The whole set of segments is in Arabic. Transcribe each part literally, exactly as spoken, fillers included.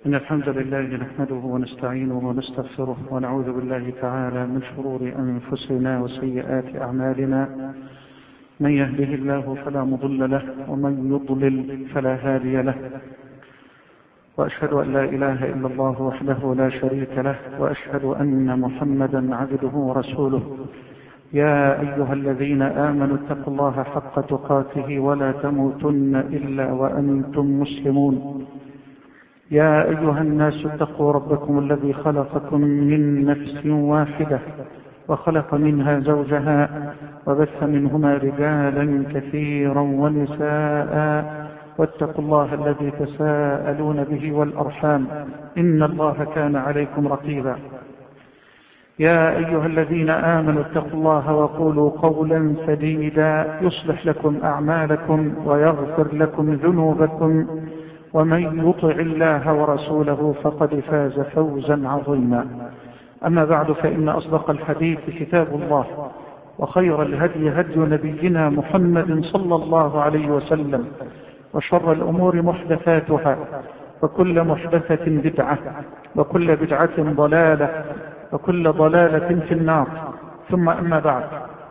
إن الحمد لله نحمده ونستعينه ونستغفره ونعوذ بالله تعالى من شرور أنفسنا وسيئات أعمالنا. من يهده الله فلا مضل له ومن يضلل فلا هادي له، وأشهد أن لا إله إلا الله وحده لا شريك له، وأشهد أن محمدا عبده ورسوله. يا أيها الذين آمنوا اتقوا الله حق تقاته ولا تموتن إلا وأنتم مسلمون. يا أيها الناس اتقوا ربكم الذي خلقكم من نفس واحدة وخلق منها زوجها وبث منهما رجالا كثيرا ونساء، واتقوا الله الذي تساءلون به والأرحام إن الله كان عليكم رقيبا. يا أيها الذين آمنوا اتقوا الله وقولوا قولا سديدا يصلح لكم أعمالكم ويغفر لكم ذنوبكم، ومن يطع الله ورسوله فقد فاز فوزا عظيما. أما بعد، فإن أصدق الحديث كتاب الله، وخير الهدي هدي نبينا محمد صلى الله عليه وسلم، وشر الأمور محدثاتها، وكل محدثة بدعة، وكل بدعة ضلالة، وكل ضلالة في النار. ثم أما بعد،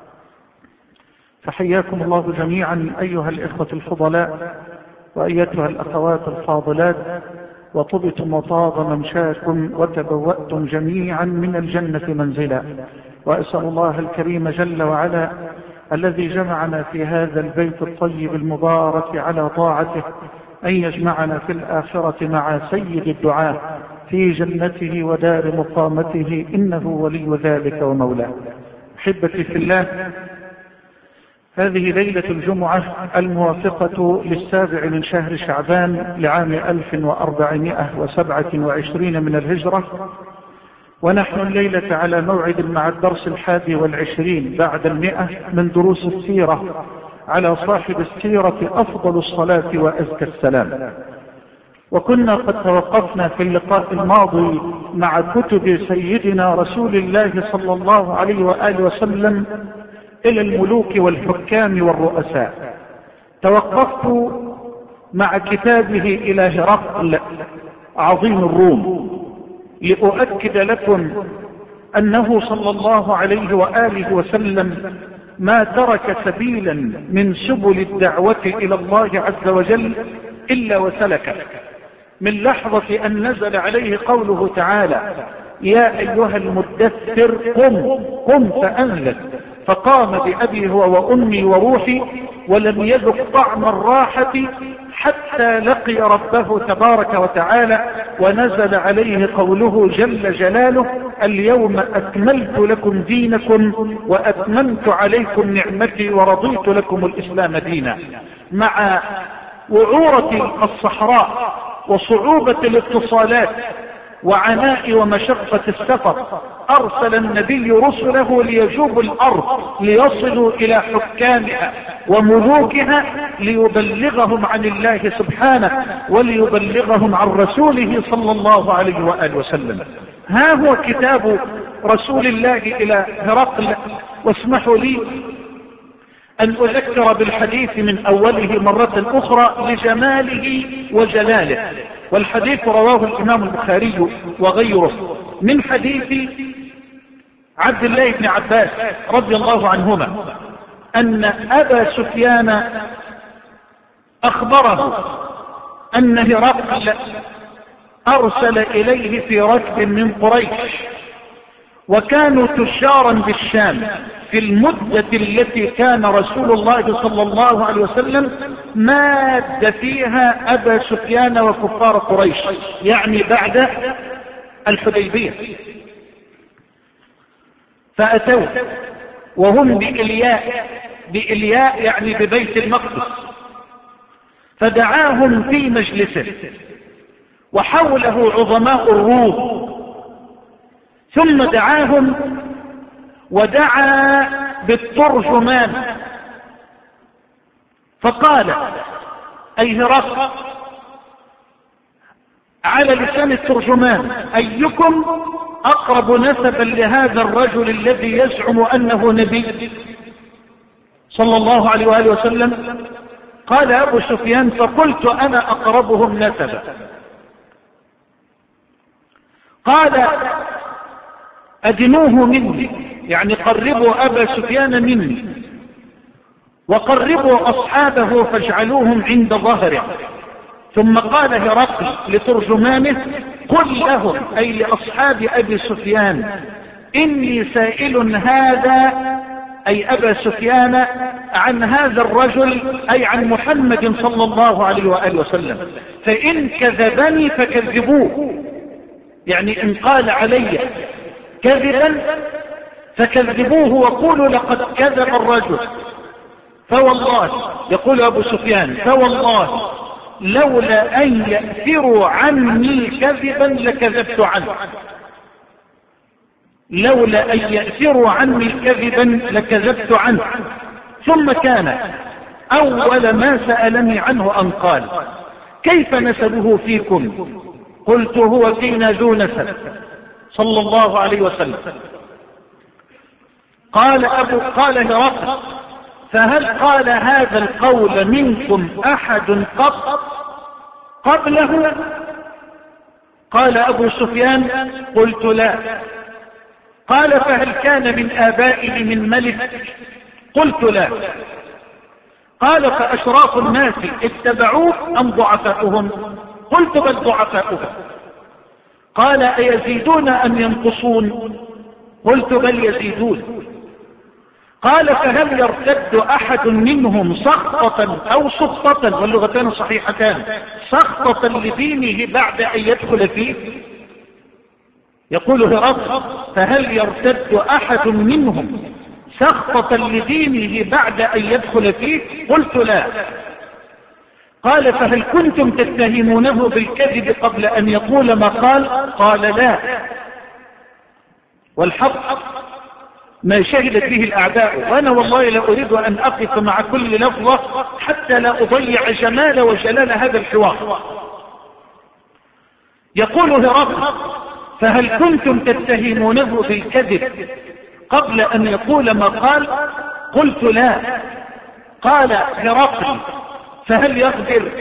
فحياكم الله جميعا أيها الإخوة الفضلاء وأيتها الأخوات الفاضلات، وطبتم وطاب ممشاكم وتبوأتم جميعا من الجنة منزلا. وأسأل الله الكريم جل وعلا الذي جمعنا في هذا البيت الطيب المبارك على طاعته أن يجمعنا في الآخرة مع سيد الدعاء في جنته ودار مقامته، إنه ولي ذلك ومولاه. أحبتي في الله، هذه ليلة الجمعة الموافقة للسابع من شهر شعبان لعام ألف وأربعمائة وسبعة وعشرين من الهجرة، ونحن الليلة على موعد مع الدرس الحادي والعشرين بعد المئة من دروس السيرة على صاحب السيرة أفضل الصلاة وأزكى السلام. وكنا قد توقفنا في اللقاء الماضي مع كتب سيدنا رسول الله صلى الله عليه وآله وسلم إلى الملوك والحكام والرؤساء. توقفت مع كتابه إلى هرقل عظيم الروم لأؤكد لكم أنه صلى الله عليه وآله وسلم ما ترك سبيلا من سبل الدعوة إلى الله عز وجل إلا وسلكه، من لحظة أن نزل عليه قوله تعالى: يا أيها المدثر قم قم فأنذر، فقام بأبي هو وأمي وروحي، ولم يذق طعم الراحة حتى لقي ربه تبارك وتعالى، ونزل عليه قوله جل جلاله: اليوم أكملت لكم دينكم وأتممت عليكم نعمتي ورضيت لكم الإسلام دينا. مع وعورة الصحراء وصعوبة الاتصالات وعناء ومشقة السفر، أرسل النبي رسله ليجوبوا الأرض ليصلوا إلى حكامها وملوكها ليبلغهم عن الله سبحانه وليبلغهم عن رسوله صلى الله عليه وآله وسلم. ها هو كتاب رسول الله إلى هرقل. واسمحوا لي أن أذكر بالحديث من أوله مرة أخرى لجماله وجلاله. والحديث رواه الإمام البخاري وغيره من حديث عبد الله بن عباس رضي الله عنهما أن أبا سفيان أخبره أن هرقل أرسل إليه في ركب من قريش، وكانوا تجارا بالشام في المدة التي كان رسول الله صلى الله عليه وسلم ماد فيها أبا سفيان وكفار قريش، يعني بعد الحديبية. فأتوا وهم بإلياء، بإلياء يعني ببيت المقدس، فدعاهم في مجلسه وحوله عظماء الروم، ثم دعاهم ودعا بالترجمان فقال: أي هرقل، على لسان الترجمان: أيكم أقرب نسبا لهذا الرجل الذي يزعم أنه نبي صلى الله عليه وآله وسلم؟ قال أبو سفيان: فقلت أنا أقربهم نسبا. قال أدنوه مني، يعني قربوا أبا سفيان مني، وقربوا أصحابه فاجعلوهم عند ظهره. ثم قال هرقل لترجمانه قل لهم، أي لأصحاب أبي سفيان، إني سائل هذا، أي أبا سفيان، عن هذا الرجل، أي عن محمد صلى الله عليه وآله وسلم، فإن كذبني فكذبوه، يعني إن قال علي كذبا فكذبوه وقولوا لقد كذب الرجل. فوالله، يقول أبو سفيان، فوالله لولا أن يأثروا عني كذبا لكذبت عنه، لولا أن يأثروا عني كذبا لكذبت عنه. ثم كان أول ما سألني عنه أن قال كيف نسبه فيكم؟ قلت هو فينا ذو نسب صلى الله عليه وسلم. قال أبو قال هرقل فهل قال هذا القول منكم أحد قط قبله؟ قال أبو سفيان قلت لا. قال فهل كان من آبائه من ملك؟ قلت لا. قال فأشراف الناس اتبعوه أم ضعفاؤهم؟ قلت بل ضعفاؤهم. قال أيزيدون أم ينقصون؟ قلت بل يزيدون. قال فهل يرتد أحد منهم سخطة أو سخطة، واللغتان صحيحتان، سخطة لدينه بعد أن يدخل فيه؟ يقول هرقل فهل يرتد أحد منهم سخطة لدينه بعد أن يدخل فيه؟ قلت لا. قال فهل كنتم تتهمونه بالكذب قبل أن يقول ما قال؟ قال لا. والحق ما شهدت به الأعداء، وأنا والله لا أريد أن أقف مع كل لفظة حتى لا أضيع جمال وجلال هذا الحوار. يقول هرقل فهل كنتم تتهمونه بالكذب قبل أن يقول ما قال؟ قلت لا. قال هرقل فهل يقدر؟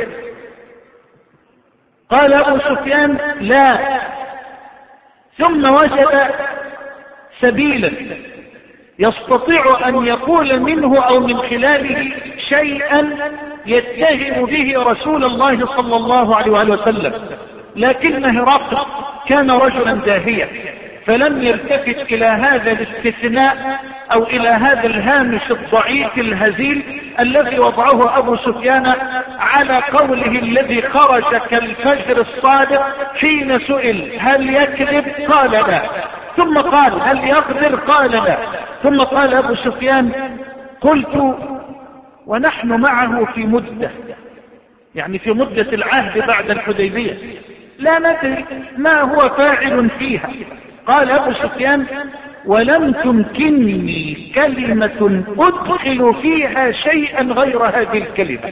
قال أبو سفيان لا. ثم وجد سبيلا يستطيع أن يقول منه أو من خلاله شيئا يتهم به رسول الله صلى الله عليه وسلم، لكن هرقل كان رجلا داهيا فلم يلتفت إلى هذا الاستثناء أو إلى هذا الهامش الضعيف الهزيل الذي وضعه أبو سفيان على قوله الذي خرج كالفجر الصادق حين سئل هل يكذب؟ قال لا. ثم قال هل يقدر؟ قال لا. ثم قال أبو سفيان قلت ونحن معه في مدة، يعني في مدة العهد بعد الحديبية، لا ندري ما هو فاعل فيها. قال أبو سفيان ولم تمكنني كلمة أدخل فيها شيئا غير هذه الكلمة،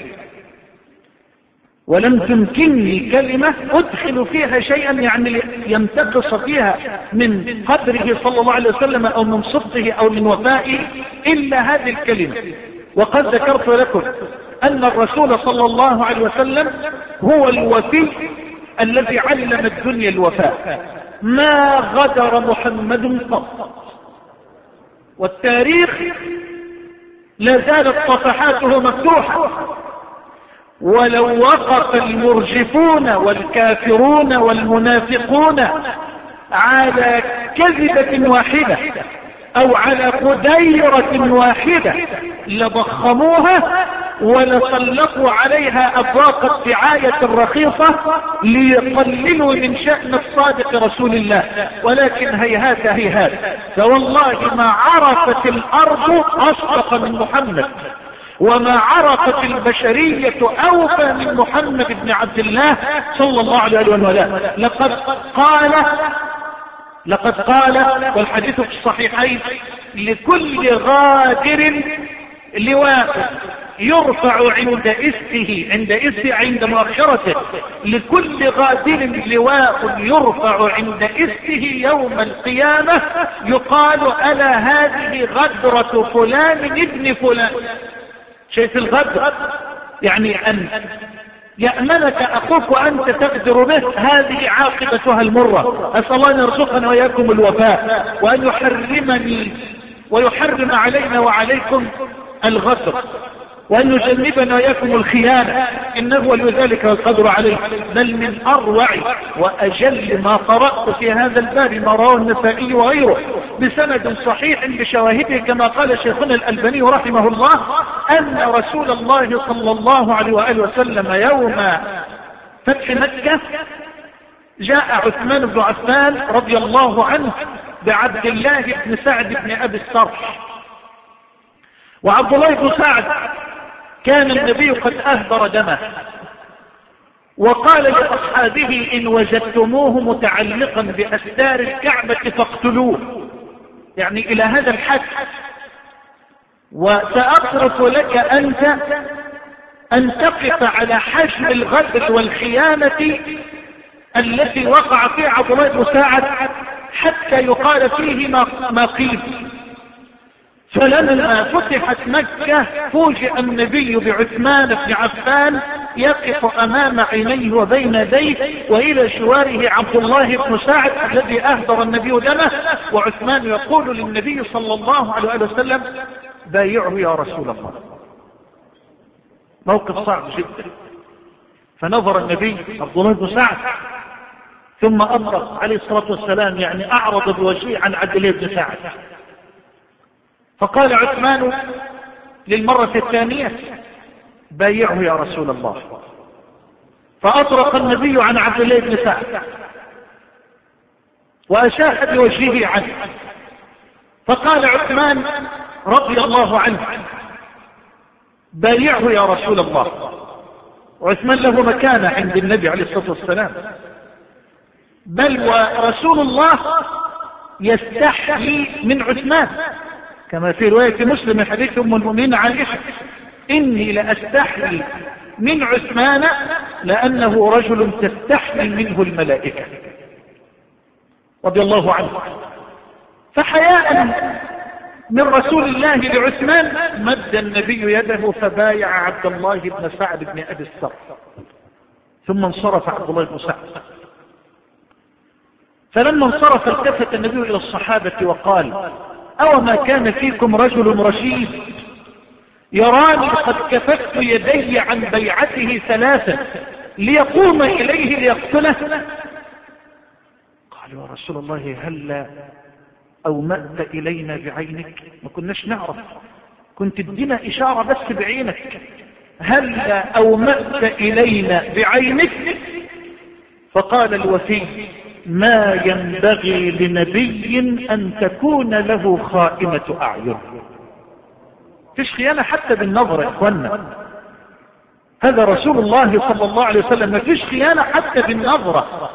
ولم تمكنني كلمة أدخل فيها شيئا يعني ينتقص فيها من قدره صلى الله عليه وسلم أو من صدقه أو من وفائه إلا هذه الكلمة. وقد ذكرت لكم أن الرسول صلى الله عليه وسلم هو الوفي الذي علم الدنيا الوفاء، ما غدر محمد قط، والتاريخ لا زالت صفحاته مفتوحة. ولو وقف المرجفون والكافرون والمنافقون على كذبة واحدة أو على قديرة واحدة لضخموها ولسلقوا عليها أبواق الدعاية الرخيصة ليقللوا من شأن الصادق رسول الله، ولكن هيهات هيهات، فوالله ما عرفت الأرض أصدق من محمد، وما عرفت البشرية أوفى من محمد بن عبد الله صلى الله عليه وسلم. لقد قال لقد قال والحديث في الصحيحين لكل غادر لواء يرفع عند اسه عند اسه عند مؤخرته، لكل غادر لواء يرفع عند اسه يوم القيامة يقال ألا هذه غدرة فلان ابن فلان. شايف الغدر؟ يعني أن يأمنك أخوك وأنت تقدر به، هذه عاقبتها المرة. أسأل الله أن يرزقنا وإياكم الوفاء، وأن يحرمني ويحرم علينا وعليكم الغدر، وأن يجنبنا وإياكم الخيانة، إنه ولي ذلك والقدر عليه. بل من أروع وأجل ما قرأت في هذا الباب ما رواه النسائي وغيره بسند صحيح بشواهده كما قال شيخنا الألباني رحمه الله، أن رسول الله صلى الله عليه وآله وسلم يوم فتح مكة جاء عثمان بن عفان رضي الله عنه بعبد الله بن سعد بن أبي الصرح. وعبد الله بن سعد كان النبي قد أهدر دمه، وقال لأصحابه إن وجدتموه متعلقا بأستار الكعبة فاقتلوه، يعني إلى هذا الحد. وسأترك لك أنت أن تقف على حجم الغدر والخيانة التي وقع فيها عبد الله بن سعد حتى يقال فيه ما قيل. فلما فتحت مكة فوجئ النبي بعثمان بن عفان يقف أمام عينيه وبين يديه، وإلى جواره عبد الله بن سعد الذي أهدر النبي دمه، وعثمان يقول للنبي صلى الله عليه وسلم بايعه يا رسول الله. موقف صعب جدا. فنظر النبي عبد الله بن سعد ثم أطرق عليه الصلاة والسلام، يعني أعرض بوجهه عن عبد الله بن سعد. فقال عثمان للمرة الثانية بايعه يا رسول الله. فأطرق النبي عن عبد الله بن سعد وأشاح بوجهه عنه. فقال عثمان رضي الله عنه بايعه يا رسول الله. عثمان له مكانة عند النبي عليه الصلاة والسلام، بل ورسول الله يستحيي من عثمان كما في رواية مسلم من حديث أم المؤمنين عائشة إني لأستحيي من عثمان لأنه رجل تستحيي منه الملائكة رضي الله عنه. فحياء من رسول الله لعثمان مد النبي يده فبايع عبد الله بن سعد بن أبي الصرح، ثم انصرف عبد الله بن سعد. فلما انصرف التفت النبي إلى الصحابة وقال أو ما كان فيكم رجل رشيد يراني قد كففت يدي عن بيعته ثلاثة ليقوم إليه ليقتله؟ قالوا يا رسول الله هل أومأت إلينا بعينك؟ ما كناش نعرف، كنت ادينا إشارة بس بعينك، هل أومأت إلينا بعينك؟ فقال الوفي ما ينبغي لنبي أن تكون له خائنة أعين. فيش خيانة حتى بالنظر يا إخوانا، هذا رسول الله صلى الله عليه وسلم، ما فيش خيانة حتى بالنظرة.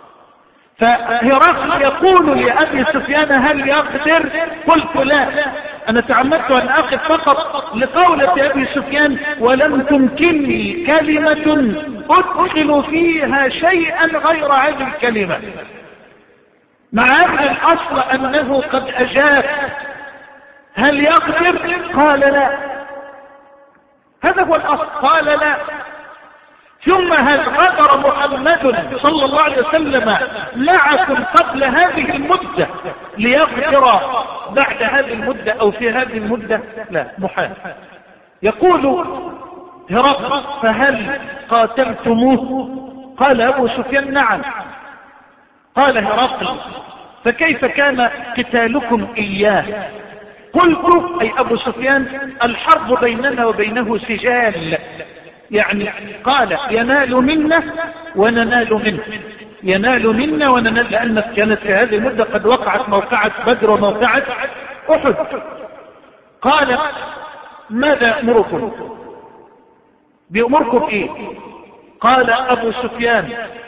فهرقل يقول لأبي سفيان هل يقدر؟ قلت لا، أنا تعمدت أن أخذ فقط لقولة أبي سفيان ولم تمكنني كلمة أدخل فيها شيئا غير هذه الكلمة، مع أن الأصل أنه قد أجاب. هل يقدر؟ قال لا، هذا هو الأصل، قال لا. ثم هل غدر محمد صلى الله عليه وسلم معكم قبل هذه المدة ليغفر بعد هذه المدة أو في هذه المدة؟ لا، محال. يقول هرقل فهل قاتلتموه؟ قال أبو سفيان نعم. قال هرقل فكيف كان قتالكم إياه؟ قلت أي أبو سفيان الحرب بيننا وبينه سجال، يعني قال ينال منا وننال منه، ينال منا وننال، لأن كانت في هذه المدة قد وقعت موقعة بدر وموقعة أحد. قال ماذا أمركم؟ بأمركم إيه؟ قال أبو سفيان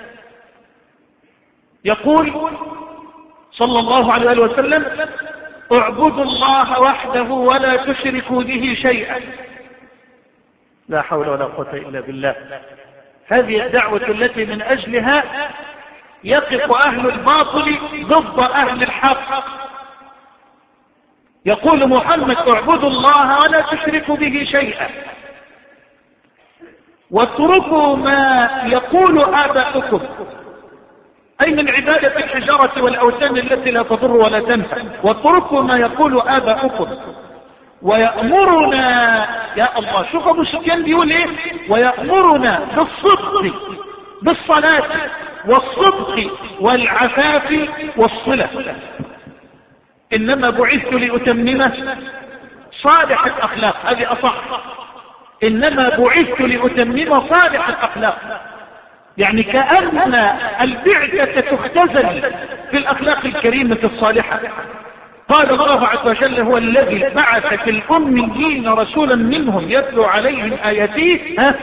يقول صلى الله عليه وسلم اعبدوا الله وحده ولا تشركوا به شيئا. لا حول ولا قوة إلا بالله. هذه الدعوة التي من أجلها يقف أهل الباطل ضد أهل الحق. يقول محمد اعبدوا الله ولا تشركوا به شيئا. واتركوا ما يقول آباؤكم، أي من عبادة الحجارة والأوثان التي لا تضر ولا تنفع. واتركوا ما يقول آباؤكم ويأمرنا، يا الله شوف أبو سفيان بيقول إيه، ويأمرنا بالصدق بالصلاة والصدق والعفاف والصلة. إنما بعثت لأتممه صالح الأخلاق، هذه أصح. إنما بعثت لأتممه صالح الأخلاق، يعني كأن البعثة تختزل في الأخلاق الكريمة الصالحة. قال الله عز وجل هو الذي بعث في الأميين رسولا منهم يتلو عليهم آياته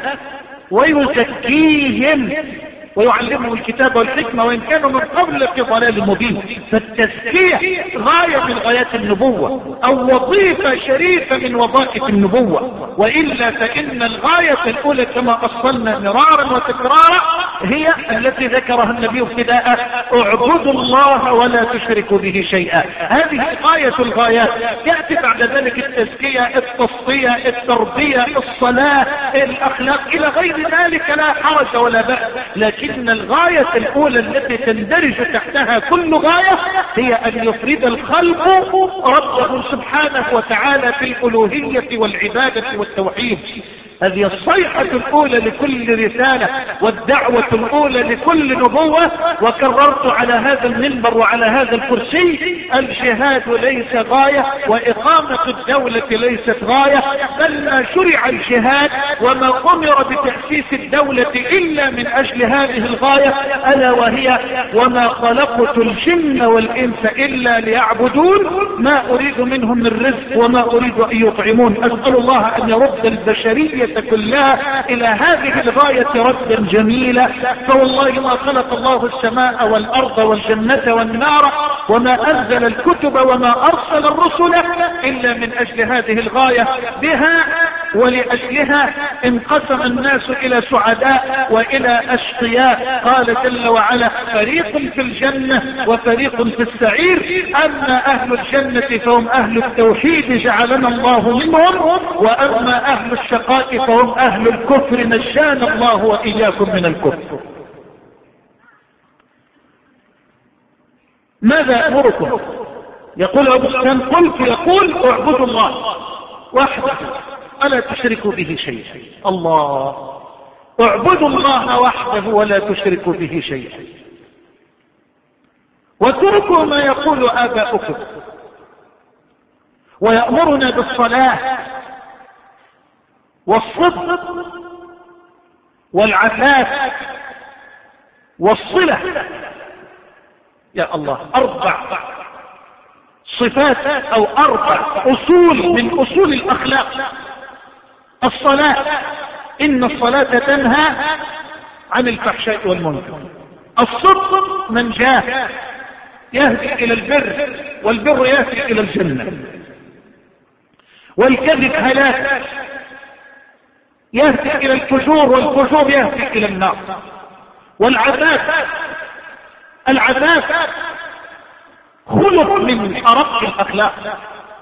ويزكيهم ويعلمهم الكتاب والحكمة وإن كانوا من قبل في ضلال مبين. فالتزكية غاية من غايات النبوة، أو وظيفة شريفة من وظائف النبوة، وإلا فإن الغاية الأولى كما أصلنا مرارا وتكرارا هي التي ذكرها النبي ابتداء: اعبدوا الله ولا تشركوا به شيئا. هذه غاية الغايات. يأتي بعد ذلك التزكية، التصفية، التربية، الصلاة، الأخلاق إلى غير ذلك، لا حرج ولا بأس. لكن الغاية الأولى التي تندرج تحتها كل غاية هي أن يفرد الخلق ربه سبحانه وتعالى في الألوهية والعبادة والتوحيد. هذه الصيحة الأولى لكل رسالة والدعوة الأولى لكل نبوة. وكررت على هذا المنبر وعلى هذا الكرسي: الجهاد ليس غاية، وإقامة الدولة ليست غاية، بل ما شرع الجهاد وما أمر بتأسيس الدولة إلا من أجل هذه الغاية، ألا وهي: وما خلقت الجن والإنس إلا ليعبدون ما أريد منهم من رزق وما أريد أن يطعمون. أسأل الله أن يرد البشرية كلها إلى هذه الغاية ردا جميلا. فوالله ما خلق الله السماء والأرض والجنة والنار وما أنزل الكتب وما أرسل الرسل إلا من أجل هذه الغاية. بها ولأجلها انقسم الناس إلى سعداء وإلى أشقياء. قال جل وعلا: فريق في الجنة وفريق في السعير، أما أهل الجنة فهم أهل التوحيد جعلنا الله منهم، وأما أهل الشقاء فهم أهل الكفر نجانا الله وإياكم من الكفر. ماذا أمركم؟ يقول أبو سفيان: قلت يقول اعبدوا الله وحده ولا تشركوا به شيئا. الله، اعبدوا الله وحده ولا تشركوا به شيئا، واتركوا ما يقول آباؤكم. ويأمرنا بالصلاة والصدق والعفاف والصلة. يا الله، أربع صفات أو أربع أصول من أصول الأخلاق. الصلاة، إن الصلاة تنهى عن الفحشاء والمنكر. الصدق منجاه، يهدي إلى البر، والبر يهدي إلى الجنة. والكذب هلاك، يهدي إلى الفجور، والفجور يهدي إلى النار. والعفاف، العفاف خلق من أرق الأخلاق.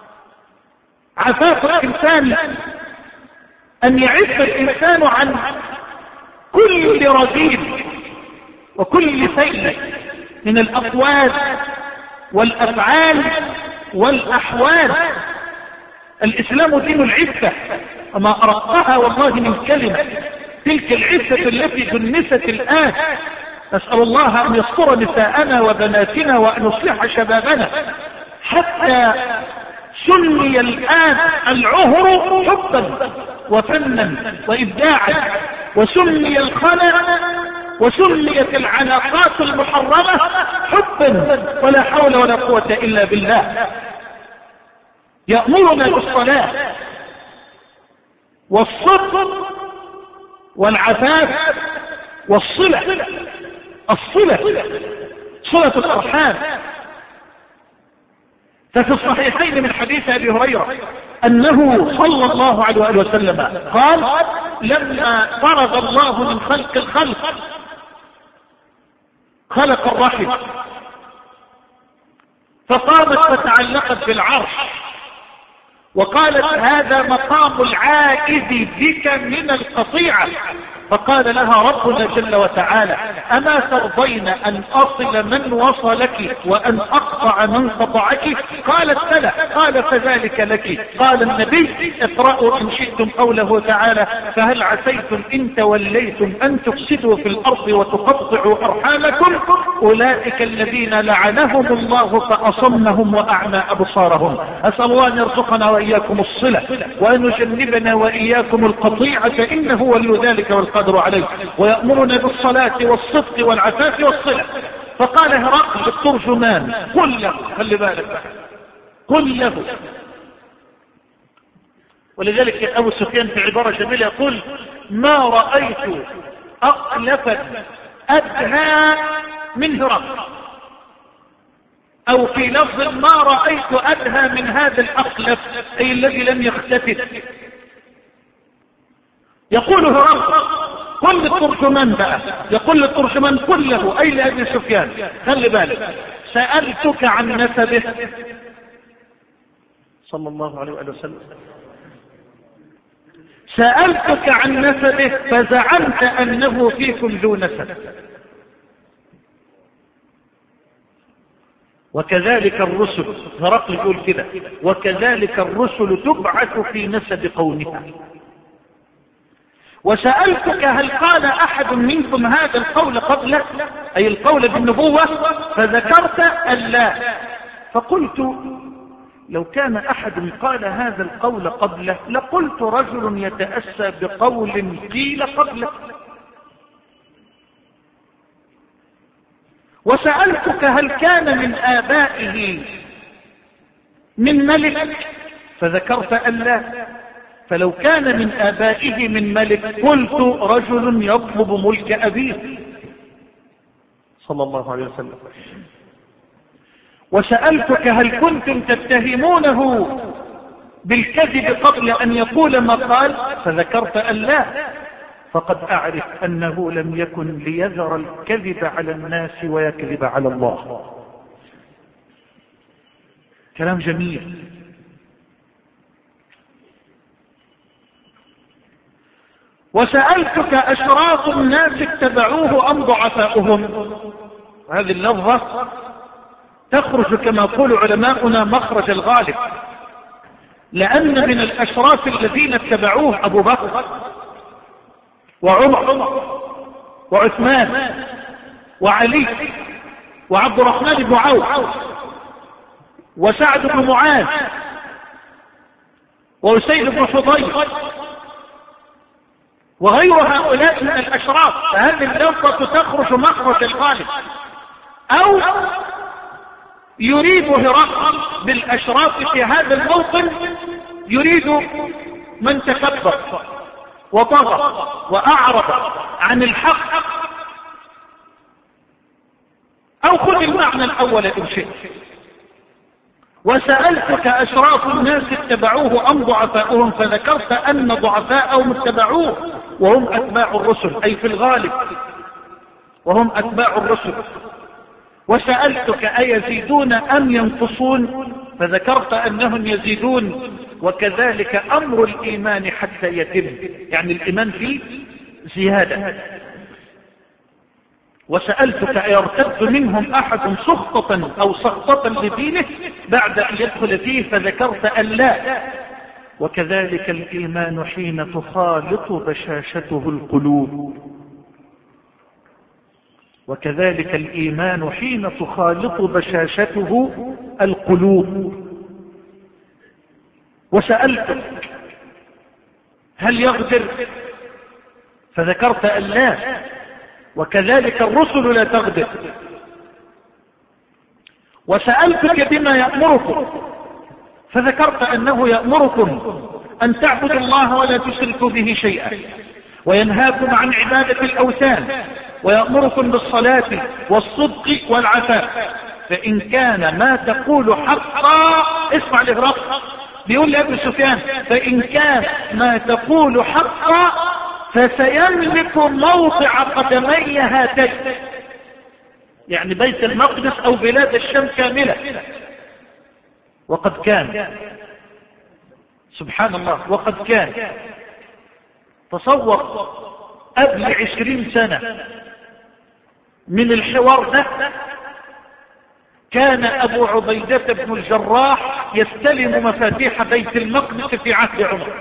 عفاف الإنسان أن يعف الإنسان عن كل رذيل وكل سيء من الأقوال والأفعال والأحوال. الإسلام دين العفة، وما أرقها والله من كلمة. تلك العفة التي جنست الآن. نسأل الله أن يستر نساءنا وبناتنا وأن يصلح شبابنا، حتى سمي الآن العهر حبا وفنا وإبداعا، وسمي الخلق وسميت العلاقات المحرمة حبا، ولا حول ولا قوة إلا بالله. يأمرنا بالصلاة والصدق والعفاف والصلة. الصلة، صلة الأرحام. ففي الصحيحين من حديث أبي هريرة أنه صلى الله عليه وآله وسلم قال: لما فرغ الله من خلق الخلق خلق الرحم، فقامت فتعلقت بالعرش وقالت: هذا مقام العائد بك من القطيعة. فقال لها ربنا جل وتعالى: أما ترضين أن أصل من وصلك وأن أقطع من قطعك؟ قالت: بلى. قال: فذلك لك. قال النبي: اقرأوا إن شئتم قوله تعالى: فهل عسيتم إن توليتم أن تفسدوا في الأرض وتقطعوا أرحامكم أولئك الذين لعنهم الله فأصمهم وأعمى أبصارهم. أسأل الله أن يرزقنا وإياكم الصلة وأن يجنبنا وإياكم القطيعة إنه ولي ذلك والقدر عليه، ويأمرنا بالصلاة والصدق والعفاف والصلة. فقال هرقل الترجمان: قل له، خلي بالك، قل له. ولذلك أبو سفيان في عبارة جميلة يقول: ما رأيت أقلفا أدهى من هرقل، أو في لفظ: ما رأيت أدهى من هذا الأقلف، أي الذي لم يختتت. يقول هرقل: قل للترجمان بقى، يقول للترجمان: قل له، أي لأبي سفيان، خلي بالك، سألتك عن نسبه صلى الله عليه وآله وسلم، سألتك عن نسبه فزعمت أنه فيكم ذو نسب، وكذلك الرسل، هرقل يقول كده: وكذلك الرسل تبعث في نسب قومها. وسألتك: هل قال أحد منكم هذا القول قبله، أي القول بالنبوة؟ فذكرت ألا. فقلت: لو كان أحد قال هذا القول قبله لقلت رجل يتأسى بقول قيل قبله. وسألتك: هل كان من آبائه من ملك؟ فذكرت ألا. فلو كان من آبائه من ملك قلت رجل يطلب ملك أبيه صلى الله عليه وسلم. وسألتك: هل كنتم تتهمونه بالكذب قبل أن يقول ما قال؟ فذكرت ألا. فقد أعرف أنه لم يكن ليذر الكذب على الناس ويكذب على الله. كلام جميل. وسألتك: أشراف الناس اتبعوه أم ضعفاؤهم؟ هذه اللفظة تخرج كما يقول علماؤنا مخرج الغالب، لأن من الأشراف الذين اتبعوه أبو بكر وعمر وعثمان وعلي وعبد الرحمن بن عوف وسعد بن معاذ وأسيد بن حضير وغير هؤلاء من الأشراف. فهذه اللفظة تخرج مخرج الغالب. أو يريد هرقل بالأشراف في هذا الموطن، يريد من تكبر وطغى وأعرض عن الحق. أو خذ المعنى الأول إن شئت. وسألتك: أشراف الناس اتبعوه أم ضعفاؤهم؟ فذكرت أن ضعفاءهم اتبعوه وهم أتباع الرسل، أي في الغالب وهم أتباع الرسل. وسألتك: أيزيدون أم ينقصون؟ فذكرت أنهم يزيدون. وكذلك أمر الإيمان حتى يتم، يعني الإيمان فيه زيادة. وسألتك: أيرتد منهم أحد سخطة أو سخطة لدينه بعد أن يدخل فيه؟ فذكرت أن لا. وكذلك الإيمان حين تخالط بشاشته القلوب، وكذلك الإيمان حين تخالط بشاشته القلوب. وسألتك: هل يغدر؟ فذكرت أن لا. وكذلك الرسل لا تغدر. وسألتك: بما يأمركم؟ فذكرت أنه يأمركم أن تعبدوا الله ولا تشركوا به شيئا، وينهاكم عن عبادة الأوثان، ويأمركم بالصلاة والصدق والعفاف. فإن كان ما تقول حقا، اسمع لهرقل بيقول لأبي سفيان: فإن كان ما تقول حقا فسيملك موضع قدمي هاتين، يعني بيت المقدس أو بلاد الشام كاملة. وقد كان، سبحان الله، وقد كان. تصور قبل عشرين سنة من الحوار ده كان أبو عبيدة بن الجراح يستلم مفاتيح بيت المقدس في عهد عمر.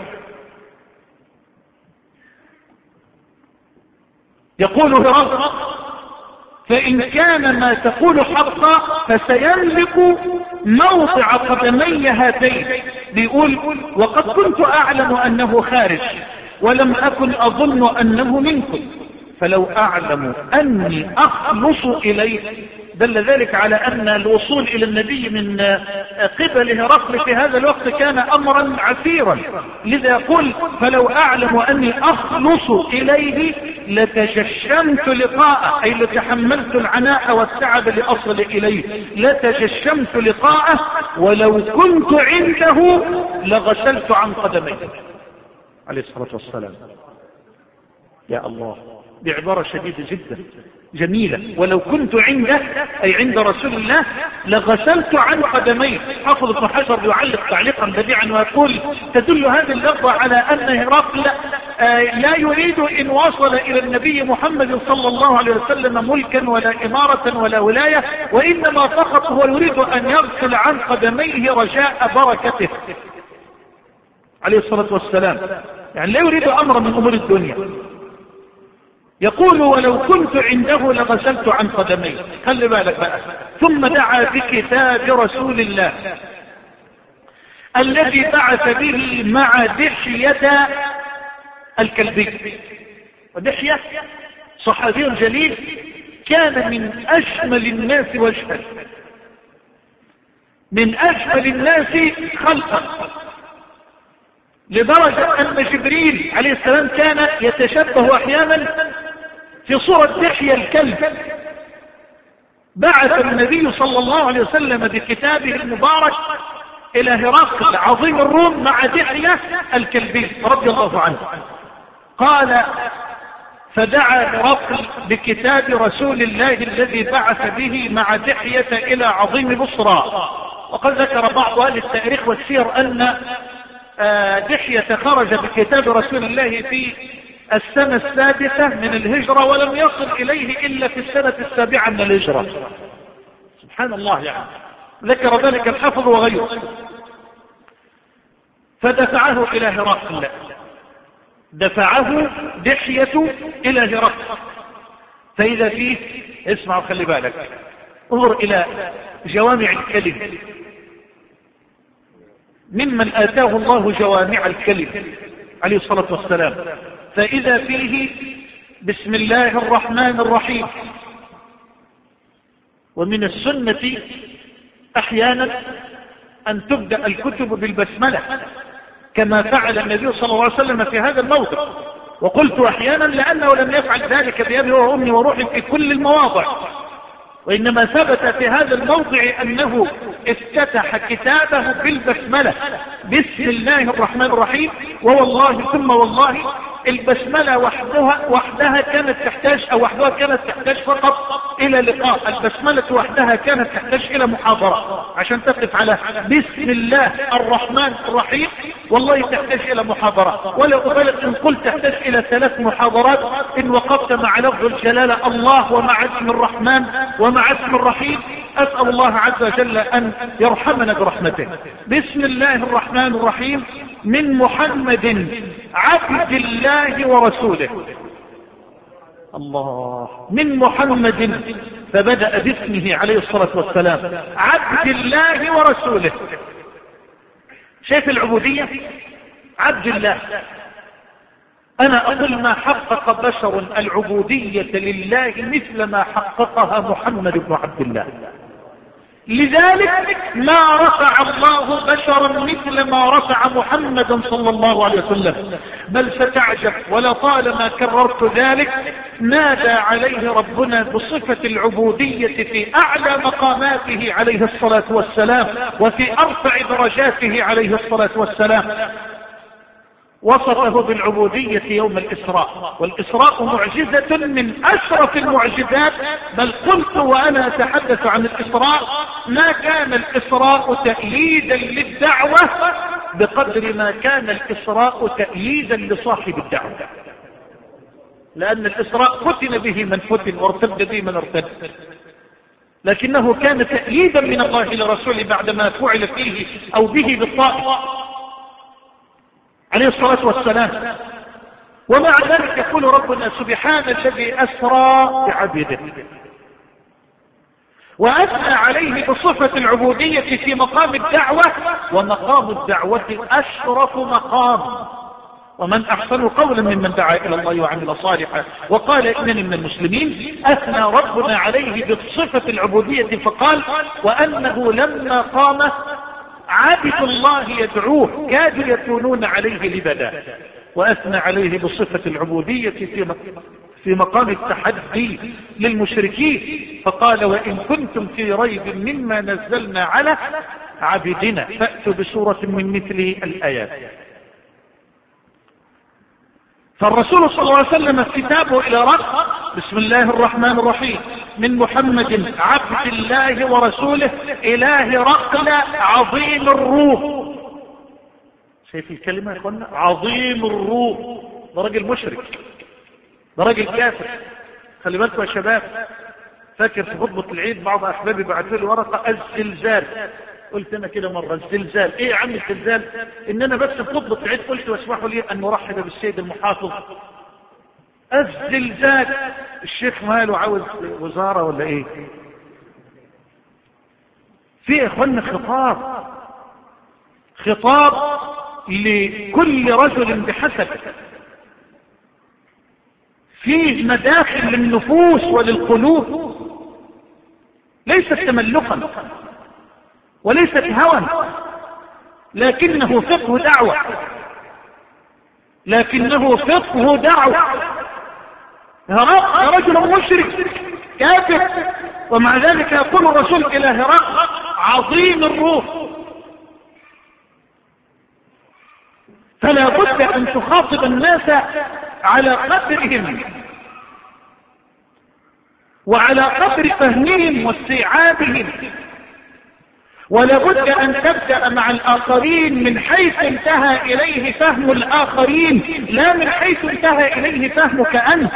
يقول هرقل: فإن كان ما تقول حقا فسيملك موضع قدمي هاتين. بيقول: وقد كنت أعلم أنه خارج ولم أكن أظن أنه منكم، فلو أعلم أني أخلص إليه. دل ذلك على أن الوصول إلى النبي من قبل هرقل في هذا الوقت كان أمرا عسيرا، لذا يقول: فلو أعلم أني أخلص إليه لتجشمت لقاءه، أي لتحملت العناء والتعب لأصل إليه، لتجشمت لقاءه ولو كنت عنده لغسلت عن قدميه عليه الصلاة والسلام. يا الله، بعبارة شديدة جدا جميلة: ولو كنت عنده، أي عند رسول الله، لغسلت عن قدميه. حافظ ابن حجر يعلق تعليقا بديعا ويقول: تدل هذه اللفظة على أن هرقل لا يريد إن وصل إلى النبي محمد صلى الله عليه وسلم ملكا ولا إمارة ولا ولاية، وإنما فقط هو يريد أن يغسل عن قدميه رجاء بركته عليه الصلاة والسلام، يعني لا يريد أمر من أمور الدنيا. يقول: ولو كنت عنده لغسلت عن قدمي. خلي بالك بقى. ثم دعا بكتاب رسول الله الذي بعث به مع دحية الكلبي. ودحية صحابي جليل كان من أجمل الناس وجها، من أجمل الناس خلقا، لدرجة أن جبريل عليه السلام كان يتشبه أحيانا في صورة دحية الكلب. بعث النبي صلى الله عليه وسلم بكتابه المبارك إلى هرقل عظيم الروم مع دحية الكلبي رضي الله عنه. قال: فدعا هرقل بكتاب رسول الله الذي بعث به مع دحية إلى عظيم بصرى. وقد ذكر بعض أهل التاريخ والسير أن دحية خرج بكتاب رسول الله في السنة السادسة من الهجرة، ولم يصل إليه إلا في السنة السابعة من الهجرة. سبحان الله، يعني ذكر ذلك الحافظ وغيره. فدفعه إلى هرقل، دفعه دحية إلى هرقل، فإذا فيه، اسمع وخلي بالك، انظر إلى جوامع الكلم، ممن آتاه الله جوامع الكلم عليه الصلاة والسلام. فإذا فيه: بسم الله الرحمن الرحيم. ومن السنة أحيانا أن تبدأ الكتب بالبسملة كما فعل النبي صلى الله عليه وسلم في هذا الموضع. وقلت أحيانا لأنه لم يفعل ذلك بأبي وأمي وروحي في كل المواضع، وإنما ثبت في هذا الموضع أنه افتتح كتابه بالبسملة: بسم الله الرحمن الرحيم. ووالله ثم والله البسملة وحدها, وحدها كانت تحتاج أو وحدها كانت تحتاج فقط إلى لقاء. البسملة وحدها كانت تحتاج إلى محاضرة عشان تقف على بسم الله الرحمن الرحيم. والله تحتاج إلى محاضرة، ولا أبالغ إن قلت تحتاج إلى ثلاث محاضرات إن وقفت مع لفظ الجلالة الله ومع اسم الرحمن ومع اسم الرحيم. أسأل الله عز وجل أن يرحمنا برحمته. بسم الله الرحمن الرحيم، من محمد عبد الله ورسوله. الله، من محمد، فبدأ باسمه عليه الصلاة والسلام، عبد الله ورسوله. شايف العبودية؟ عبد الله. أنا أقول: ما حقق بشر العبودية لله مثل ما حققها محمد بن عبد الله. لذلك ما رفع الله بشرا مثل ما رفع محمدا صلى الله عليه وسلم. بل ستعجب ولطالما كررت ذلك، نادى عليه ربنا بصفة العبودية في أعلى مقاماته عليه الصلاة والسلام وفي أرفع درجاته عليه الصلاة والسلام. وصفه بالعبودية يوم الإسراء، والإسراء معجزة من أشرف المعجزات. بل قلت وأنا أتحدث عن الإسراء: ما كان الإسراء تأييدا للدعوة بقدر ما كان الإسراء تأييدا لصاحب الدعوة. لأن الإسراء فتن به من فتن وارتد به من ارتد، لكنه كان تأييدا من الله لرسوله بعدما فعل فيه أو به بالطائف عليه الصلاة والسلام. ومع ذلك يقول ربنا سبحان الذي أسرى بعبده، وأثنى عليه بصفة العبودية في مقام الدعوة، ومقام الدعوة أشرف مقام. ومن أحسن قولا ممن دعا إلى الله وعمل صالحا وقال إنني من المسلمين. أثنى ربنا عليه بصفة العبودية فقال وأنه لما قام عبد الله يدعوه كادوا يكونون عليه لبدا، وأثنى عليه بصفة العبودية في في مقام التحدي للمشركين فقال وإن كنتم في ريب مما نزلنا على عبدنا فأتوا بسورة من مثل الآيات. فالرسول صلى الله عليه وسلم كتابه إلى رب بسم الله الرحمن الرحيم من محمد عبد الله ورسوله إله رقل عظيم الروح. شايف الكلمة يا اخوانا؟ عظيم الروح. ده راجل مشرك، ده راجل كافر. خلي بالكم يا شباب، فاكر في خطبة العيد بعض أحبابي بعثوا لي ورقة الزلزال، قلت أنا كده مرة الزلزال إيه يا عم الزلزال؟ إن أنا بس في خطبة العيد قلت واسمحوا لي أن نرحب بالسيد المحافظ. الزلزال الشيخ ماله عاوز وزارة ولا إيه؟ في إخواننا خطاب خطاب لكل رجل بحسب، فيه مداخل للنفوس وللقلوب، ليست تملقا وليست هوى، لكنه فقه دعوة، لكنه فقه دعوة. هرقل رجل مشرك كافر، ومع ذلك يقول الرسول إلى هرقل عظيم الروح. فلا بد أن تخاطب الناس على قدرهم وعلى قدر فهمهم واستيعابهم، ولا بد أن تبدأ مع الآخرين من حيث انتهى إليه فهم الآخرين، لا من حيث انتهى إليه فهمك أنت.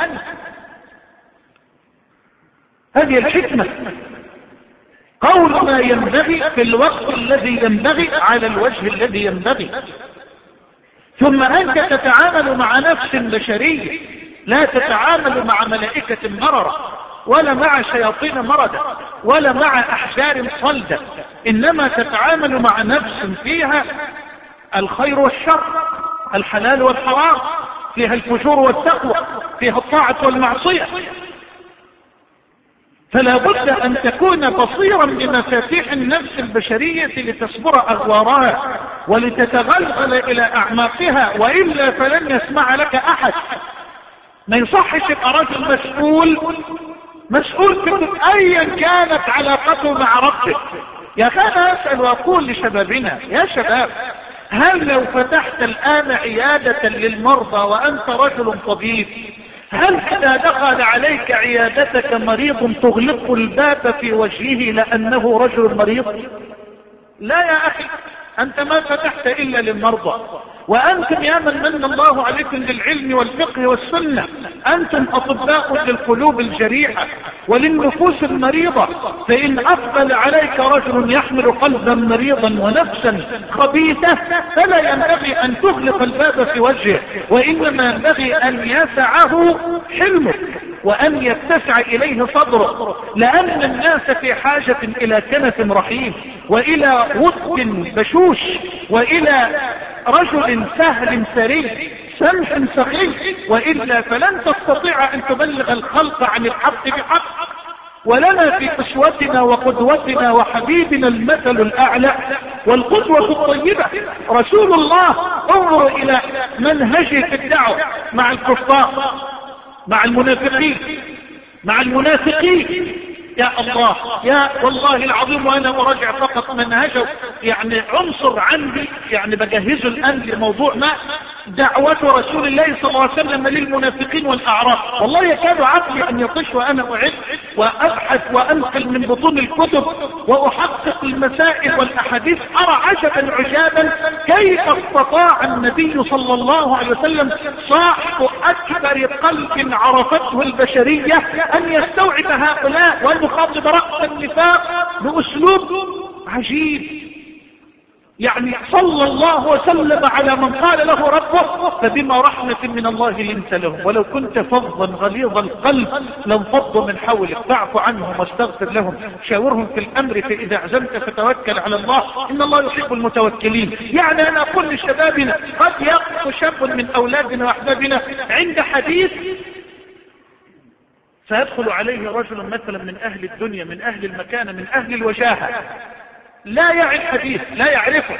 هذه الحكمة، قول ما ينبغي في الوقت الذي ينبغي على الوجه الذي ينبغي. ثم أنت تتعامل مع نفس بشرية، لا تتعامل مع ملائكة مررة ولا مع شياطين مردة ولا مع أحجار صلدة، إنما تتعامل مع نفس فيها الخير والشر، الحلال والحرام، فيها الفجور والتقوى، فيها الطاعة والمعصية. فلا بد أن تكون بصيرا بمفاتيح النفس البشرية لتصبر أغوارها ولتتغلغل إلى أعماقها، وإلا فلن يسمع لك أحد. ما يصحش يبقى رجل مسؤول مسؤول كنت أيا كانت علاقته مع ربك. يا أخي أنا أسأل وأقول لشبابنا يا شباب، هل لو فتحت الآن عيادة للمرضى وأنت رجل طبيب، هل إذا دخل عليك عيادتك مريض تغلق الباب في وجهه لأنه رجل مريض؟ لا يا أخي، أنت ما فتحت إلا للمرضى، وأنتم يا من من الله عليكم بالعلم والفقه والسنة، أنتم أطباء للقلوب الجريحة وللنفوس المريضة. فإن أقبل عليك رجل يحمل قلبا مريضا ونفسا خبيثة فلا ينبغي أن تغلق الباب في وجهه، وإنما ينبغي أن يسعه حلمك وأن يتسع إليه صدره، لأن الناس في حاجة إلى كنف رحيم وإلى ود بشوش وإلى رجل سهل سري سمح سخي، وإلا فلن تستطيع أن تبلغ الخلق عن الحق بحق. ولنا في قسوتنا وقدوتنا وحبيبنا المثل الأعلى والقدوة الطيبة رسول الله. انظر إلى منهجه في الدعوة مع الكفار، مع المنافقين، مع المنافقين. يا الله، يا والله العظيم، وانا اراجع فقط منهجه، يعني عنصر عندي يعني بجهزه الان لموضوع ما، دعوة رسول الله صلى الله عليه وسلم للمنافقين والأعراب. والله يكاد عقلي أن يطش وأنا أعد وأبحث وأنقل من بطون الكتب وأحقق المسائل والأحاديث، أرى عجبا عجابا كيف استطاع النبي صلى الله عليه وسلم صاحب أكبر قلب عرفته البشرية أن يستوعب هؤلاء وأن يخاطب رأس النفاق بأسلوب عجيب. يعني صلى الله وسلم على من قال له ربه فبما رحمة من الله لنت لهم ولو كنت فظا غليظ القلب لانفضوا من حولك فاعف عنهم واستغفر لهم شاورهم في الأمر فإذا عزمت فتوكل على الله إن الله يحب المتوكلين. يعني أنا أقول لشبابنا قد يقف شاب من أولادنا وأحبابنا عند حديث فيدخل عليه رجل مثلا من أهل الدنيا من أهل المكانة من أهل الوجاهة لا يعي الحديث لا يعرفه،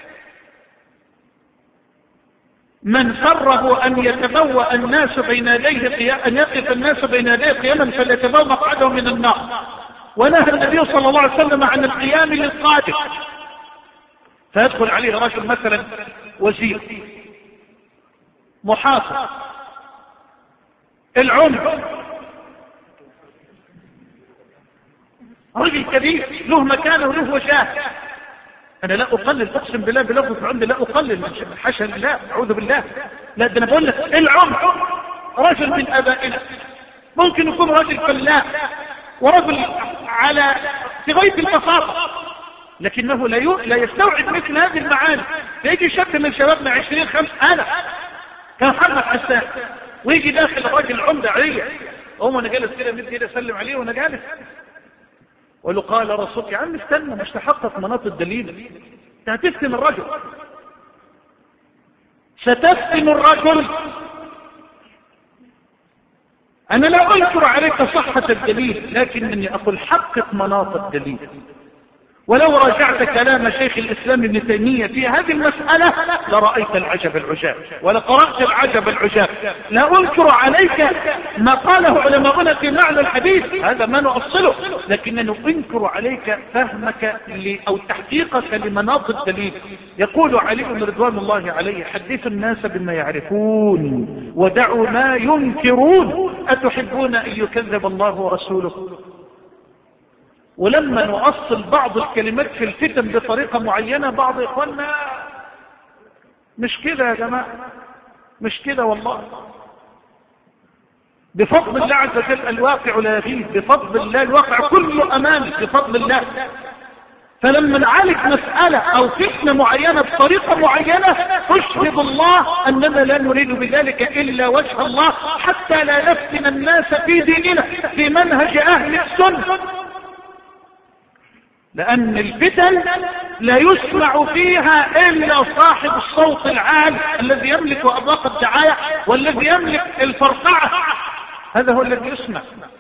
من سره أن يتبوأ الناس بين يديه أن يقف الناس بين يديه قياما فليتبوأ مقعده من النار، ونهى النبي صلى الله عليه وسلم عن القيام للقادم. فيدخل عليه رجل مثلا وزير محافظ العمر رجل كبير له مكانه وله وجاه. انا لا اقلل اقسم بالله بلفظ العمر لا اقلل من حاشا لله اعوذ بالله، لا ده انا بقول لك العمر رجل من ابائنا ممكن يكون رجل فلاح ورجل على في غاية البساطة لكنه لا لا يستوعب مثل هذه المعاني. يجي شاب من شبابنا عشرين خمس انا كان محمد حسان ويجي داخل الراجل العمدة عليا هم انا جالس كده مد كده اسلم عليه وانا جالس وقال له قال رسول يا عم استنى مش تحقق مناط الدليل انت هتفتن الرجل ستفتن الرجل. انا لا انكر عليك صحة الدليل لكنني اقول حقق مناط الدليل. ولو راجعت كلام شيخ الإسلام ابن تيمية في هذه المسألة لرأيت العجب العجاب ولقرأت العجب العجاب. لا أنكر عليك ما قاله علماؤنا في معنى الحديث هذا ما نؤصله، لكنني أنكر عليك فهمك أو تحقيقك لمناط الدليل. يقول علي بن رضوان الله عليه حدثوا الناس بما يعرفون ودعوا ما ينكرون أتحبون أن يكذب الله ورسوله. ولما نؤصل بعض الكلمات في الفتن بطريقة معينة بعض إخواننا مش كده يا جماعة مش كده والله بفضل الله عز وجل الواقع لا يغيب بفضل الله الواقع كله أمامي بفضل الله. فلما نعالج مسألة أو فتنة معينة بطريقة معينة أشهد الله أننا لا نريد بذلك إلا وجه الله حتى لا نفتن الناس في ديننا في منهج أهل السنة، لأن الفتن لا يسمع فيها إلا صاحب الصوت العال الذي يملك أبواق الدعاية والذي يملك الفرقعة هذا هو الذي يسمع.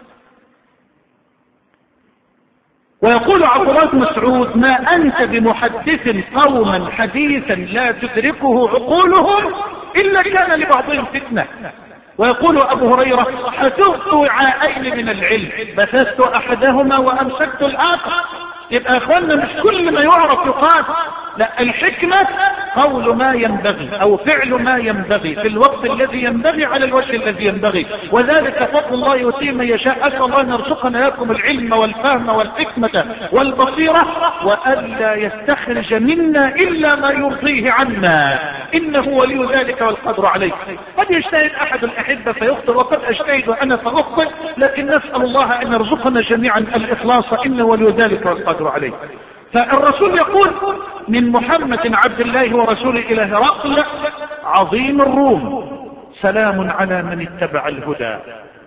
ويقول عبد الله بن مسعود ما أنت بمحدث قوما حديثا لا تدركه عقولهم إلا كان لبعضهم فتنة. ويقول أبو هريرة حسبت وعاءين من العلم بثثت أحدهما وأمسكت الآخر. يبقى أخوانا مش كل ما يعرف يقال، لا الحكمة قول ما ينبغي أو فعل ما ينبغي في الوقت الذي ينبغي على الوجه الذي ينبغي، وذلك فضل الله يؤتيه من يشاء. أسأل الله أن يرزقنا لكم العلم والفهم والحكمة والبصيرة وألا يستخرج منا إلا ما يرضيه عنا إنه ولي ذلك والقدر عليه. قد يجتهد أحد الأحبة فيخطئ وقد أجتهد وأنا فأخطئ، لكن نسأل الله أن يرزقنا جميعا الإخلاص إنه ولي ذلك والقدر عليه. فالرسول يقول من محمد عبد الله ورسوله إلى هرقل عظيم الروم سلام على من اتبع الهدى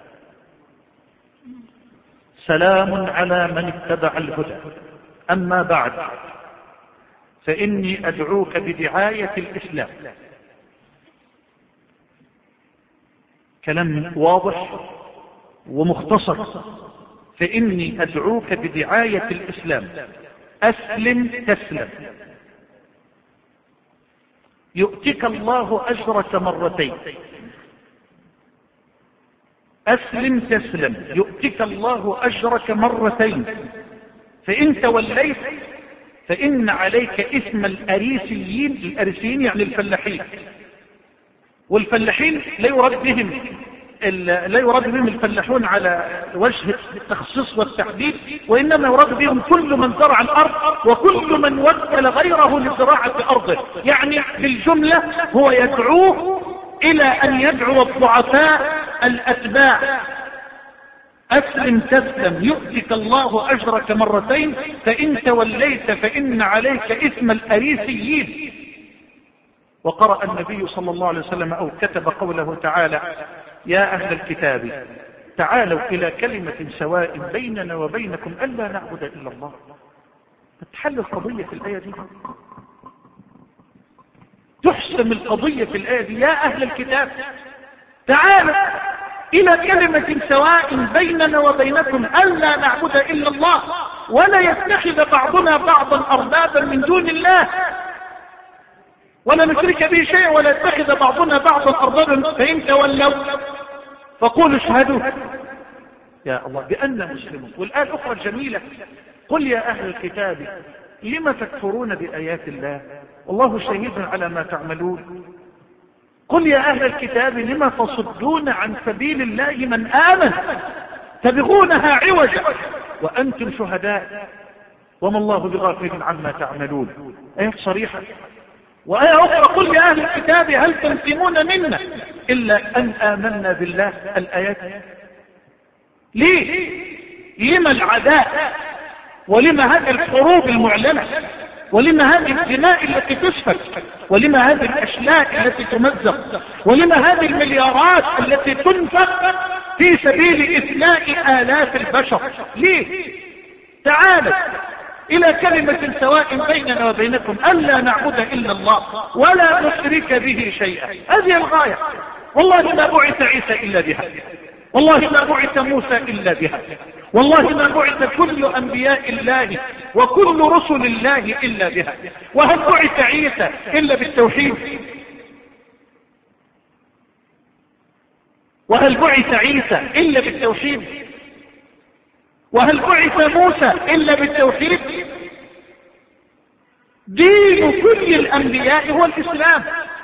سلام على من اتبع الهدى. أما بعد فإني أدعوك بدعاية الإسلام. كلام واضح ومختصر. فإني أدعوك بدعاية الإسلام أسلم تسلم يؤتك الله أجرك مرتين. أسلم تسلم يؤتك الله أجرك مرتين. فإن توليت فإن عليك إثم الأريسيين الأريسيين يعني الفلاحين والفلاحين لا يراد بهم لا يراد بهم الفلاحون على وجه التخصيص والتحديد، وإنما يراد بهم كل من زرع الأرض وكل من وكل غيره لزراعة أرضه. يعني بالجملة هو يدعوه إلى أن يدعو الضعفاء الأتباع: أسلم تسلم يؤتك الله أجرك مرتين فإن توليت فإن عليك إثم الأريسيين. وقرأ النبي صلى الله عليه وسلم أو كتب قوله تعالى: يا أهل الكتاب تعالوا إلى كلمة سواء بيننا وبينكم ألا نعبد إلا الله. تحل القضية في الآية دي، تحسم القضية في الآية دي. يا أهل الكتاب تعالوا إلى كلمة سواء بيننا وبينكم ألا نعبد إلا الله ولا يتخذ بعضنا بعضا أربابا من دون الله ولا نشرك به شيء ولا يتخذ بعضنا بعضا أربابا فإن تولوا فقولوا اشهدوا يا الله بأننا مسلمون. والآية الأخرى الجميلة: قل يا أهل الكتاب لم تكفرون بآيات الله والله شهيد على ما تعملون. قل يا أهل الكتاب لم تصدون عن سبيل الله من آمن تبغونها عوجا وأنتم شهداء وما الله بغافل عما تعملون. آية صريحة. وآية أخرى: قل يا أهل الكتاب هل تنقمون منا إلا أن آمنا بالله. الآيات ليه؟ لما العداء ولما هذه الحروب المعلنة ولما هذه الدماء التي تسفك ولما هذه الأشلاء التي تمزق ولما هذه المليارات التي تنفق في سبيل إثناء آلاف البشر؟ ليه؟ تعالوا إلى كلمة سواء بيننا وبينكم ألا نعبد إلا الله ولا نشرك به شيئا. هذه الغاية. والله ما بعث عيسى إلا بها، والله ما بعث موسى إلا بها، والله ما بعث كل أنبياء الله وكل رسل الله إلا بها. وهل بعث عيسى إلا بالتوحيد؟ وهل بعث عيسى إلا بالتوحيد؟ وهل بعث موسى إلا بالتوحيد؟ دين كل الأنبياء هو الإسلام.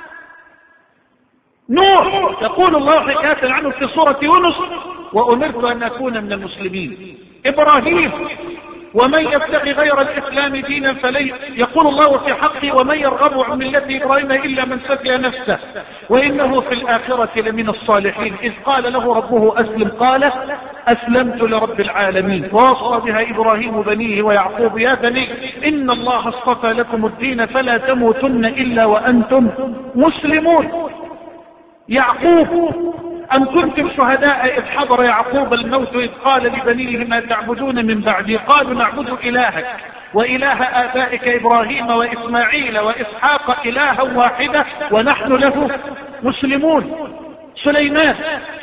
نوح يقول الله حكاية عنه في سورة يونس: وأمرت أن أكون من المسلمين. إبراهيم: ومن يبتغي غير الإسلام دينا فلن يقول الله في حقه: ومن يرغب عن ملة إبراهيم إلا من سفه نفسه وإنه في الآخرة لمن الصالحين. إذ قال له ربه أسلم قال أسلمت لرب العالمين. ووصى بها إبراهيم بنيه ويعقوب: يا بني إن الله اصطفى لكم الدين فلا تموتن إلا وأنتم مسلمون. يعقوب: أم كنتم شهداء إذ حضر يعقوب الموت إذ قال لبنيه ما تعبدون من بعدي قالوا نعبد إلهك وإله آبائك إبراهيم وإسماعيل وإسحاق إلها واحدة ونحن له مسلمون. سليمان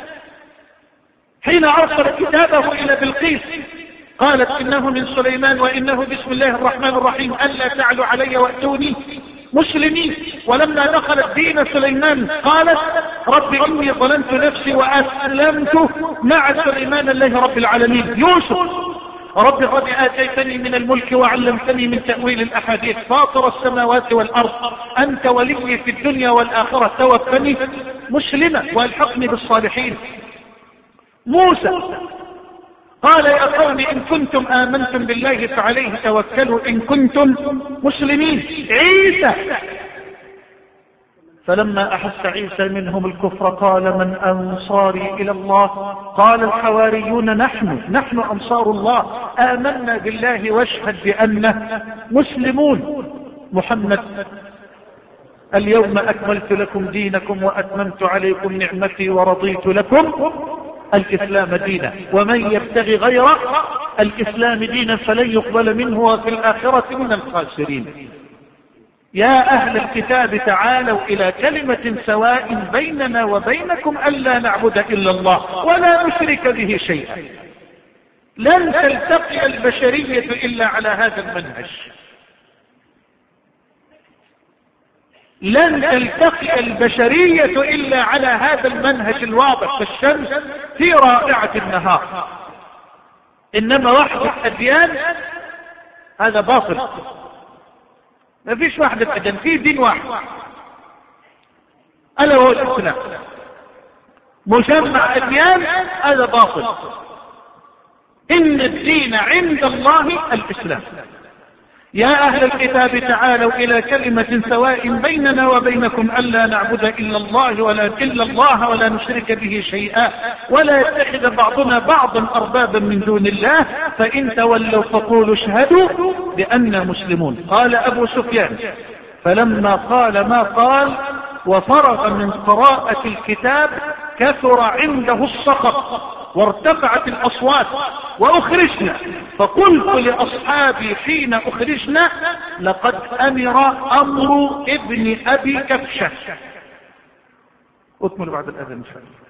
حين أرسل كتابه إلى بلقيس قالت إنه من سليمان وإنه بسم الله الرحمن الرحيم ألا تعلوا علي وأتوني مسلمين. ولما دخلت دين سليمان قالت رب إني ظلمت نفسي وأسلمت مع سليمان الله رب العالمين. يوسف: رب قد آتيتني من الملك وعلمتني من تأويل الأحاديث فاطر السماوات والأرض أنت ولي في الدنيا والآخرة توفني مسلما والحقني بالصالحين. موسى قال يا قوم إن كنتم آمنتم بالله فعليه توكلوا إن كنتم مسلمين. عيسى: فلما أحس عيسى منهم الكفر قال من أنصاري إلى الله قال الحواريون نحن نحن أنصار الله آمنا بالله واشهد بأننا مسلمون. محمد: اليوم أكملت لكم دينكم وأتممت عليكم نعمتي ورضيت لكم الإسلام دينا ومن يبتغي غير الإسلام دينا فلن يقبل منه وفي الآخرة من الخاسرين. يا أهل الكتاب تعالوا إلى كلمة سواء بيننا وبينكم ألا نعبد إلا الله ولا نشرك به شيئا. لن تلتقي البشرية إلا على هذا المنهج، لن تلتقي البشرية إلا على هذا المنهج الواضح كالشمس في رائعة النهار. إنما وحدة أديان هذا باطل. ما فيش وحدة أديان، في دين واحد. ألا هو الإسلام. مجمع أديان هذا باطل. إن الدين عند الله الإسلام. يا أهل الكتاب تعالوا إلى كلمة سواء بيننا وبينكم ألا نعبد إلا الله ولا إلا الله ولا نشرك به شيئا ولا يتخذ بعضنا بعضا أربابا من دون الله فإن تولوا فقولوا اشهدوا بأننا مسلمون. قال أبو سفيان فلما قال ما قال وفرغ من قراءة الكتاب كثر عنده السخط وارتفعت الأصوات وأخرجنا. فقلت لأصحابي حين أخرجنا لقد أمر أمر ابن أبي كبشة. أكمل بعد الأذان إن شاء الله.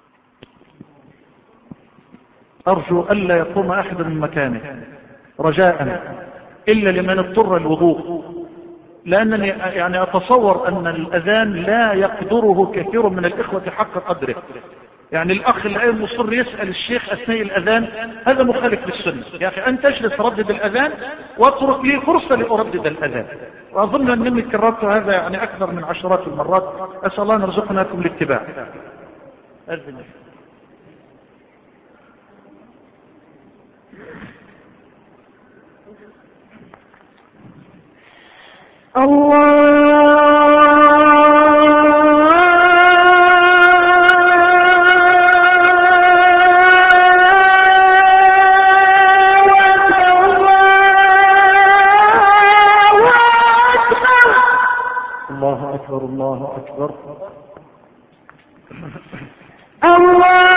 أرجو ألا يقوم أحد من مكانه رجاء إلا لمن اضطر الوضوء، لأنني يعني أتصور أن الأذان لا يقدره كثير من الإخوة حق قدره. يعني الأخ الآن مصر يسأل الشيخ أثناء الأذان، هذا مخالف للسنة. يا أخي أن تجلس ردد الأذان واترك لي فرصة لأردد الأذان. وأظن أنني كررت هذا يعني أكثر من عشرات المرات. أسأل الله أن يرزقناكم الاتباع. أذن الله أكبر الله أكبر الله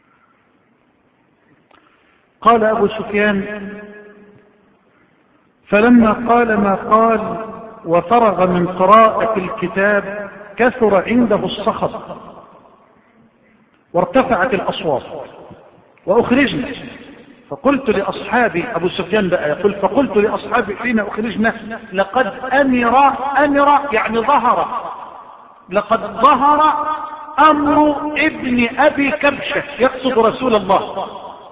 قال أبو سفيان فلما قال ما قال وفرغ من قراءة الكتاب كثر عنده الصخب وارتفعت الأصوات وأخرجنا. فقلت لأصحابي، أبو سفيان بقى يقول، فقلت لأصحابي حين أخرجنا لقد أمر أمر يعني ظهر لقد ظهر أمر ابن أبي كبشة، يقصد رسول الله.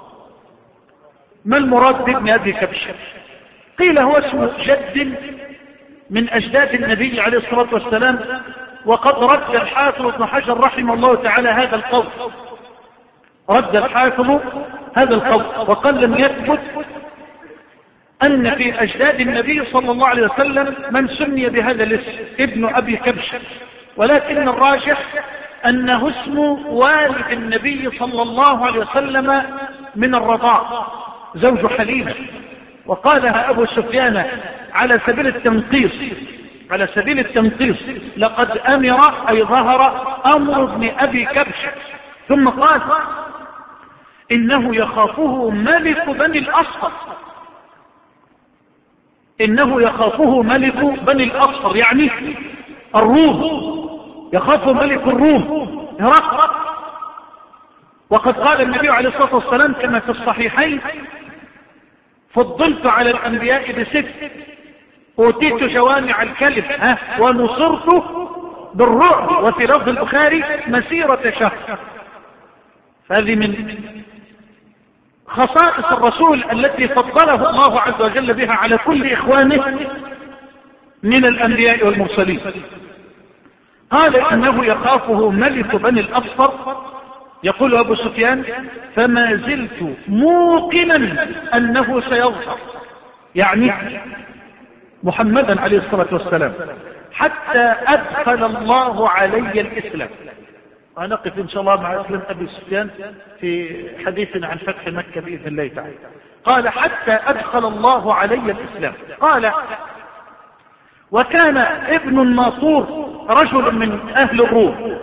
ما المراد بابن أبي كبشة؟ قيل هو اسم جد من أجداد النبي عليه الصلاة والسلام، وقد رد الحافظ ابن حجر رحمه الله تعالى هذا القول، رد الحافظ هذا القول وقال لم يثبت أن في أجداد النبي صلى الله عليه وسلم من سمي بهذا الاسم ابن أبي كبشة، ولكن الراجح أنه اسم والد النبي صلى الله عليه وسلم من الرضاع، زوج حليمة. وقالها أبو سفيان على سبيل التنقيص على سبيل التنقيص لقد أمر أي ظهر أمر ابن أبي كبشة. ثم قال إنه يخافه ملك بني الأصفر، إنه يخافه ملك بني الأصفر يعني الروم، يخافه ملك الروم هرقل. وقد قال النبي عليه الصلاة والسلام كما في الصحيحين فضلت على الأنبياء بست، أوتيت جوامع الكلم ها ونصرت بالرعب، وفي لفظ البخاري مسيرة شهر. هذه من خصائص الرسول التي فضله الله عز وجل بها على كل إخوانه من الأنبياء والمرسلين. قال إنه يخافه ملك بني الأصفر. يقول أبو سفيان فما زلت موقنا أنه سيظهر، يعني محمدا عليه الصلاة والسلام، حتى أدخل الله علي الإسلام. ونقف إن شاء الله مع إسلام أبي سفيان في حديثنا عن فتح مكة بإذن الله تعالى. قال حتى أدخل الله علي الإسلام. قال وكان ابن الناطور رجل من أهل الروم،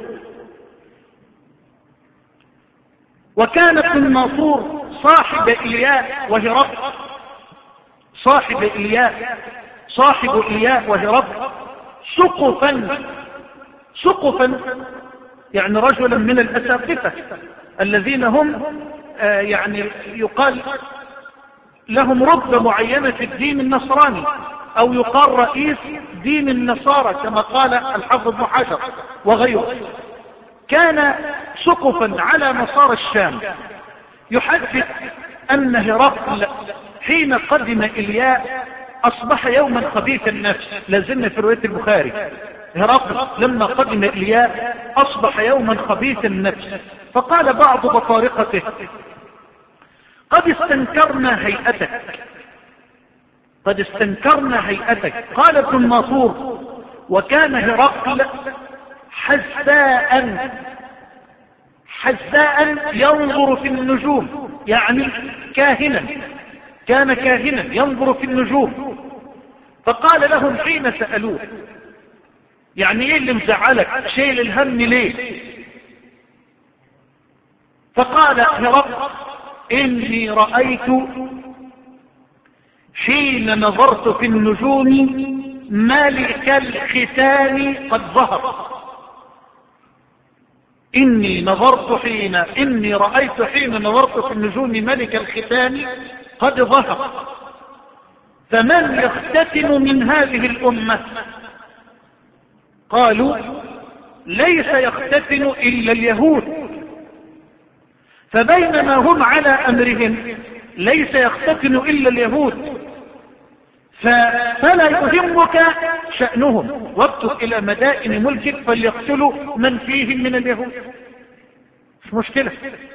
وكان ابن الناطور صاحب إياء وهرقل، صاحب إياء صاحب إياء وهرقل سقفا سقفا يعني رجلا من الأساقفة الذين هم آه يعني يقال لهم رتبة معينة في الدين النصراني، أو يقال رئيس دين النصارى كما قال الحافظ ابن حجر وغيره. كان سقفا على مسار الشام. يحدث أن هرقل حين قدم إلياء أصبح يوما خبيث النفس، لازلنا في رواية البخاري. هرقل لما قدم إلياء أصبح يوما خبيث النفس، فقال بعض بطارقته قد استنكرنا هيئتك قد استنكرنا هيئتك قال ابن الناطور وكان هرقل حزاء حزاء ينظر في النجوم، يعني كاهنا، كان كاهنا ينظر في النجوم. فقال لهم حين سألوه يعني ايه اللي مزعلك، شيل الهم ليه؟ فقال هرقل إني رأيت حين نظرت في النجوم ملك الختان قد ظهر. إني نظرت حين إني رأيت حين نظرت في النجوم ملك الختان قد ظهر، فمن يختتن من هذه الأمة؟ قالوا ليس يختتن إلا اليهود. فبينما هم على أمرهم ليس يختتن إلا اليهود، فلا يهمك شأنهم، واكتب إلى مدائن ملكك فليقتلوا من فيهم من اليهود، مش مشكلة.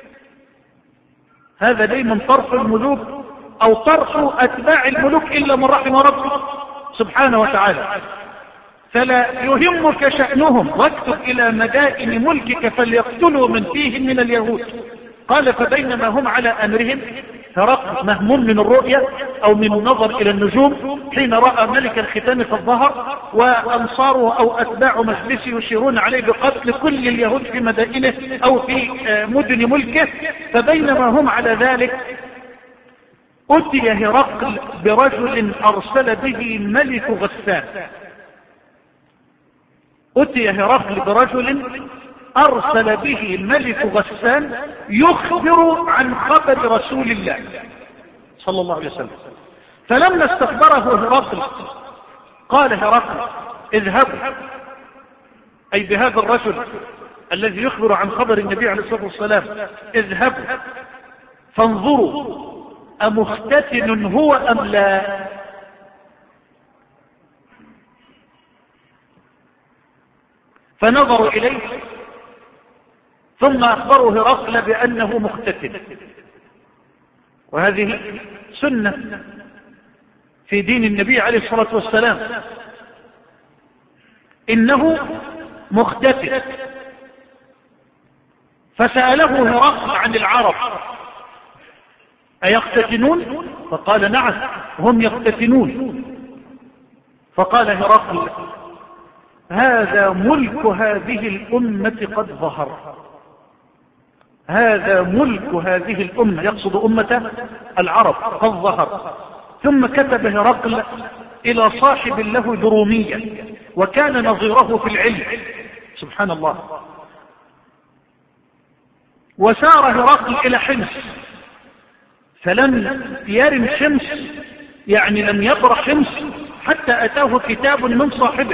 هذا دايما طرف الملوك أو طرف أتباع الملوك إلا من رحم ربك سبحانه وتعالى. فلا يهمك شأنهم واكتب إلى مدائن ملكك فليقتلوا من فيهم من اليهود. قال فبينما هم على أمرهم هرقل مهموم من الرؤية أو من النظر إلى النجوم حين رأى ملك الختان في الظهر، وأنصاره أو أتباع مجلسه يشيرون عليه بقتل كل اليهود في مدائنه أو في مدن ملكه. فبينما هم على ذلك أتي هرقل برجل أرسل به ملك غسان. أتي هرقل برجل أرسل به ملك غسان يخبر عن خبر رسول الله صلى الله عليه وسلم. فلما استخبره هرقل قال هرقل اذهبوا، أي بهذا الرجل الذي يخبر عن خبر النبي عليه الصلاة والسلام، اذهبوا فانظروا أمختتن هو أم لا. فنظروا إليه ثم أخبروا هرقل بأنه مختتن، وهذه سنة في دين النبي عليه الصلاة والسلام، إنه مختتن. فسأله هرقل عن العرب أيختتنون؟ فقال نعم هم يختتنون. فقال هرقل هذا ملك هذه الأمة قد ظهر، هذا ملك هذه الأمة، يقصد أمة العرب، قد ظهر. ثم كتب هرقل إلى صاحب له درومية وكان نظيره في العلم، سبحان الله. وسار هرقل إلى حمص، فلم يرم حمص، يعني لم يبر حمص حتى أتاه كتاب من صاحبه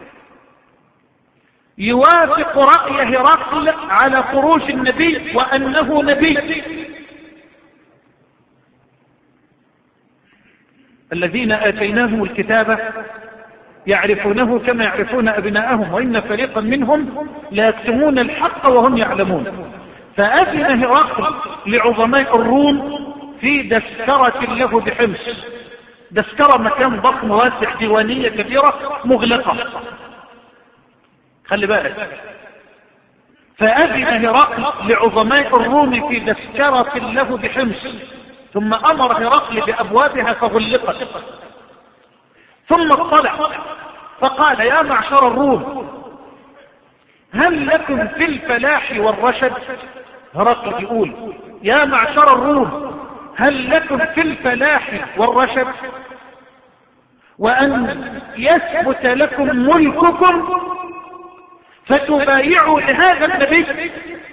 يوافق رأي هرقل على خروج النبي وأنه نبي. الذين آتيناهم الكتاب يعرفونه كما يعرفون أبناءهم وإن فريقا منهم لا يكتمون الحق وهم يعلمون. فأذن هرقل لعظماء الروم في دسكرة له بحمص. دسكرة مكان ضخم واسع، ديوانية كبيرة مغلقة، خلي بالك. فأذن هرقل لعظماء الروم في دسكرة له بحمص، ثم أمر هرقل بأبوابها فغلقت. ثم اطلع فقال يا معشر الروم هل لكم في الفلاح والرشد؟ هرقل يقول يا معشر الروم هل لكم في الفلاح والرشد وأن يثبت لكم ملككم فتبايعوا لهذا النبي؟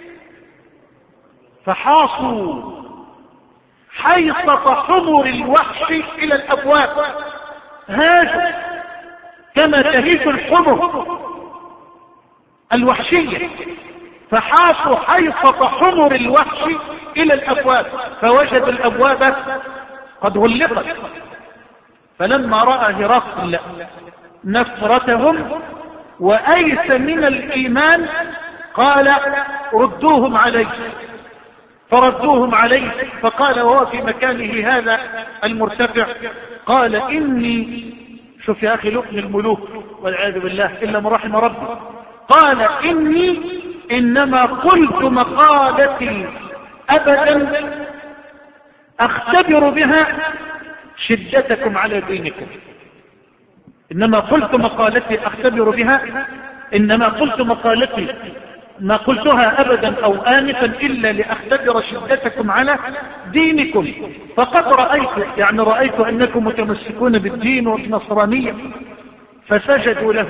فحاصوا حيصة حمر الوحش إلى الأبواب، هاجوا كما تهيج الحمر الوحشية، فحاصوا حيصة حمر الوحش إلى الأبواب، فوجد الأبواب قد غلقت. فلما رأى هرقل نفرتهم وأيس من الإيمان قال ردوهم علي. فردوهم عليه، فقال وهو في مكانه هذا المرتفع قال إني، شوف يا أخي لقم الملوك والعياذ بالله إلا من رحم ربي، قال إني إنما قلت مقالتي أبدا أختبر بها شدتكم على دينكم. إنما قلت مقالتي أختبر بها، إنما قلت مقالتي ما قلتها أبدا أو آنفا إلا لأختبر شدتكم على دينكم. فقد رأيت، يعني رأيت أنكم متمسكون بالدين والنصرانية. فسجدوا له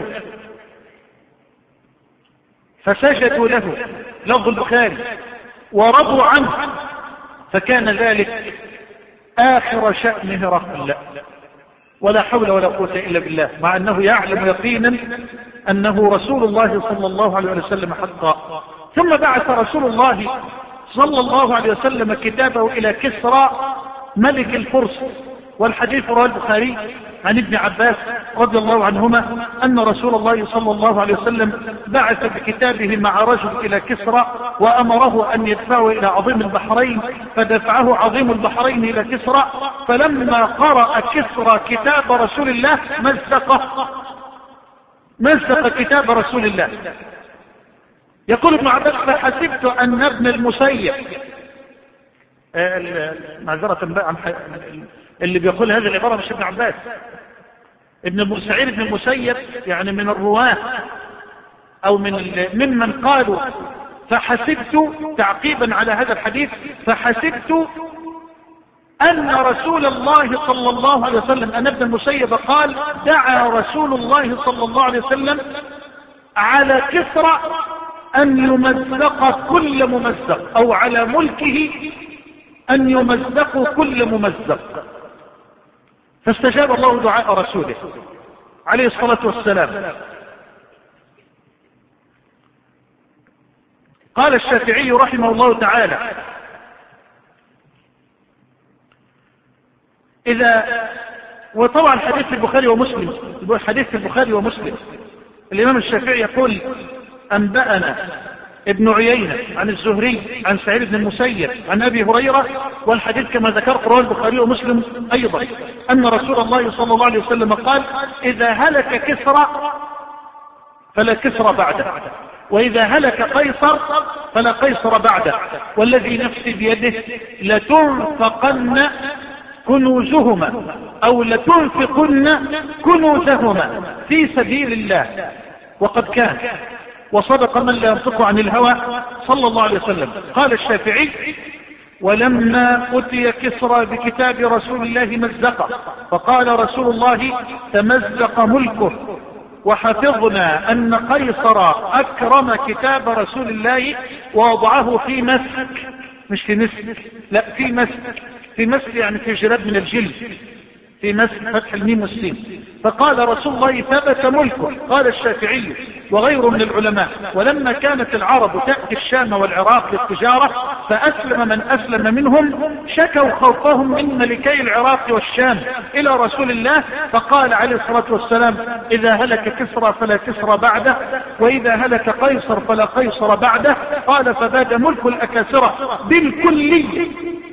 فسجدوا له لفظ البخاري ورضوا عنه. فكان ذلك آخر شأن هرقل، ولا حول ولا قوة إلا بالله، مع أنه يعلم يقينا أنه رسول الله صلى الله عليه وسلم حقا. ثم بعث رسول الله صلى الله عليه وسلم كتابه إلى كسرى ملك الفرس. والحديث رواه البخاري عن ابن عباس رضي الله عنهما أن رسول الله صلى الله عليه وسلم بعث بكتابه مع رجل إلى كسرى وأمره أن يدفعه إلى عظيم البحرين، فدفعه عظيم البحرين إلى كسرى. فلما قرأ كسرى كتاب رسول الله مزق مزق كتاب رسول الله. يقول ابن عباس فحسبت أن ابن المسيب، معذرة بقى اللي بيقول هذه العبارة مش ابن عباس، ابن سعيد بن المسيب يعني من الرواة أو من ممن قالوا فحسبت تعقيبا على هذا الحديث، فحسبت أن رسول الله صلى الله عليه وسلم أن ابن المسيب قال دعا رسول الله صلى الله عليه وسلم على كسرى أن يمزق كل ممزق، أو على ملكه أن يمزق كل ممزق، فاستجاب الله دعاء رسوله عليه الصلاة والسلام. قال الشافعي رحمه الله تعالى إذا، وطبعا حديث البخاري ومسلم، حديث البخاري ومسلم الإمام الشافعي يقول أنبأنا ابن عيينة عن الزهري عن سعيد بن المسيب عن أبي هريرة، والحديث كما ذكرت رواه البخاري ومسلم أيضا، أن رسول الله صلى الله عليه وسلم قال إذا هلك كسرى فلا كسرى بعده، وإذا هلك قيصر فلا قيصر بعده، والذي نفسي بيده لتنفقن كنوزهما أو لتنفقن كنوزهما في سبيل الله، وقد كان، وصدق من لا ينطق عن الهوى صلى الله عليه وسلم. قال الشافعي ولما أتي كسرى بكتاب رسول الله مزق، فقال رسول الله تمزق ملكه، وحفظنا أن قيصر أكرم كتاب رسول الله ووضعه في مسك، مش في مسك، لا في مسك، في مسك يعني في جراب من الجلد، في مسك فتح الميم والسين. فقال رسول الله ثبت ملكه. قال الشافعي وغيره من العلماء ولما كانت العرب تأتي الشام والعراق للتجارة فأسلم من أسلم منهم شكوا خوفهم من ملكي العراق والشام إلى رسول الله، فقال عليه الصلاة والسلام إذا هلك كسرى فلا كسرى بعده، وإذا هلك قيصر فلا قيصر بعده. قال فباد ملك الأكاسرة بالكلية،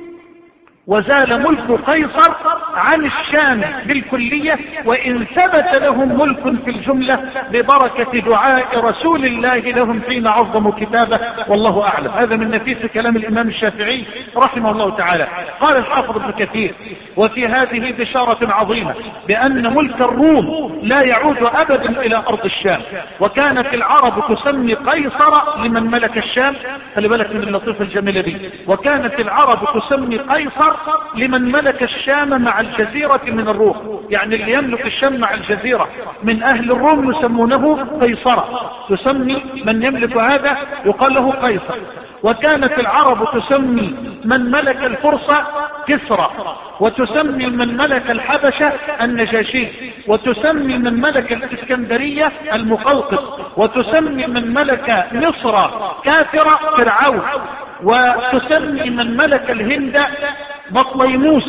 وزال ملك قيصر عن الشام بالكلية، وإن ثبت لهم ملك في الجملة ببركة دعاء رسول الله لهم حين عظموا كتابه، والله أعلم. هذا من نفيس كلام الإمام الشافعي رحمه الله تعالى. قال الحافظ ابن كثير وفي هذه بشارة عظيمة بأن ملك الروم لا يعود أبدا إلى أرض الشام، وكانت العرب تسمي قيصر لمن ملك الشام، خلي بالك من اللطيفة الجميلة دي، وكانت العرب تسمي قيصر لمن ملك الشام مع الجزيرة من الروم، يعني اللي يملك الشام مع الجزيرة من أهل الروم يسمونه قيصرة، تسمي من يملك هذا يقال له قيصر. وكانت العرب تسمي من ملك الفرس كسرى، وتسمي من ملك الحبشة النجاشي، وتسمي من ملك الإسكندرية المقوقس، وتسمي من ملك مصر كافر فرعون، وتسمي من ملك الهند بطليموس،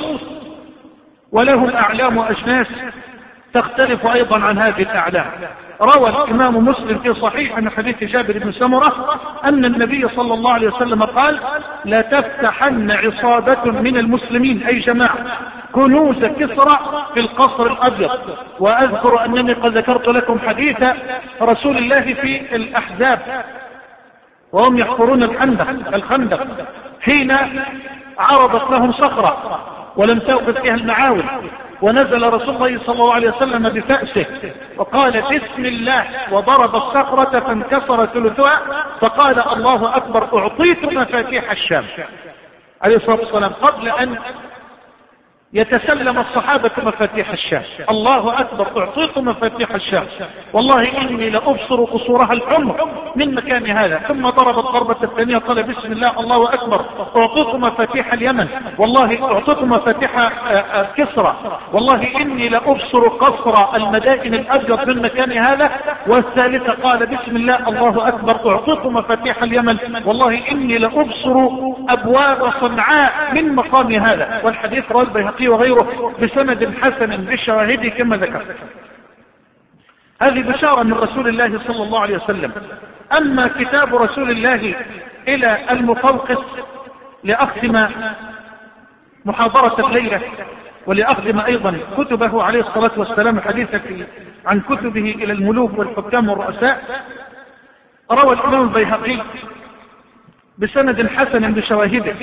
ولهم أعلام وأجناس تختلف أيضا عن هذه الأعلام. روى الإمام مسلم في صحيح من حديث جابر بن سمرة أن النبي صلى الله عليه وسلم قال لا تفتحن عصابة من المسلمين أي جماعة كنوز كسرى في القصر الأبيض. وأذكر أنني قد ذكرت لكم حديث رسول الله في الأحزاب وهم يحفرون الخندق الخندق حين عرضت لهم صخرة ولم تأخذ فيها المعاول، ونزل رسول الله صلى الله عليه وسلم بفأسه وقال بسم الله وضرب الصخرة فانكسر ثلثها، فقال الله أكبر أعطيت مفاتيح الشام عليه الصلاة والسلام قبل أن يتسلم الصحابة مفاتيح الشام. الله أكبر أعطيت مفاتيح الشام، والله إني لأبصر قصورها الحمر من مكان هذا. ثم ضرب الضربة الثانية قال بسم الله الله أكبر أعطيت مفاتيح اليمن، والله أعطيت مفاتيح كسرى، والله إني لأبصر قصر المدائن الأبيض من مكان هذا. والثالثة قال بسم الله الله أكبر أعطيت مفاتيح اليمن، والله إني لأبصر أبواب صنعاء من مقام هذا. والحديث رواه البيهقي وغيره بسند حسن بالشواهد كما ذكرت. هذه بشارة من رسول الله صلى الله عليه وسلم. أما كتاب رسول الله إلى المقوقس لأختم محاضرة الليلة ولأختم أيضا كتبه عليه الصلاة والسلام حديثا عن كتبه إلى الملوك والحكام والرؤساء، روى الإمام البيهقي بسند حسن بشواهده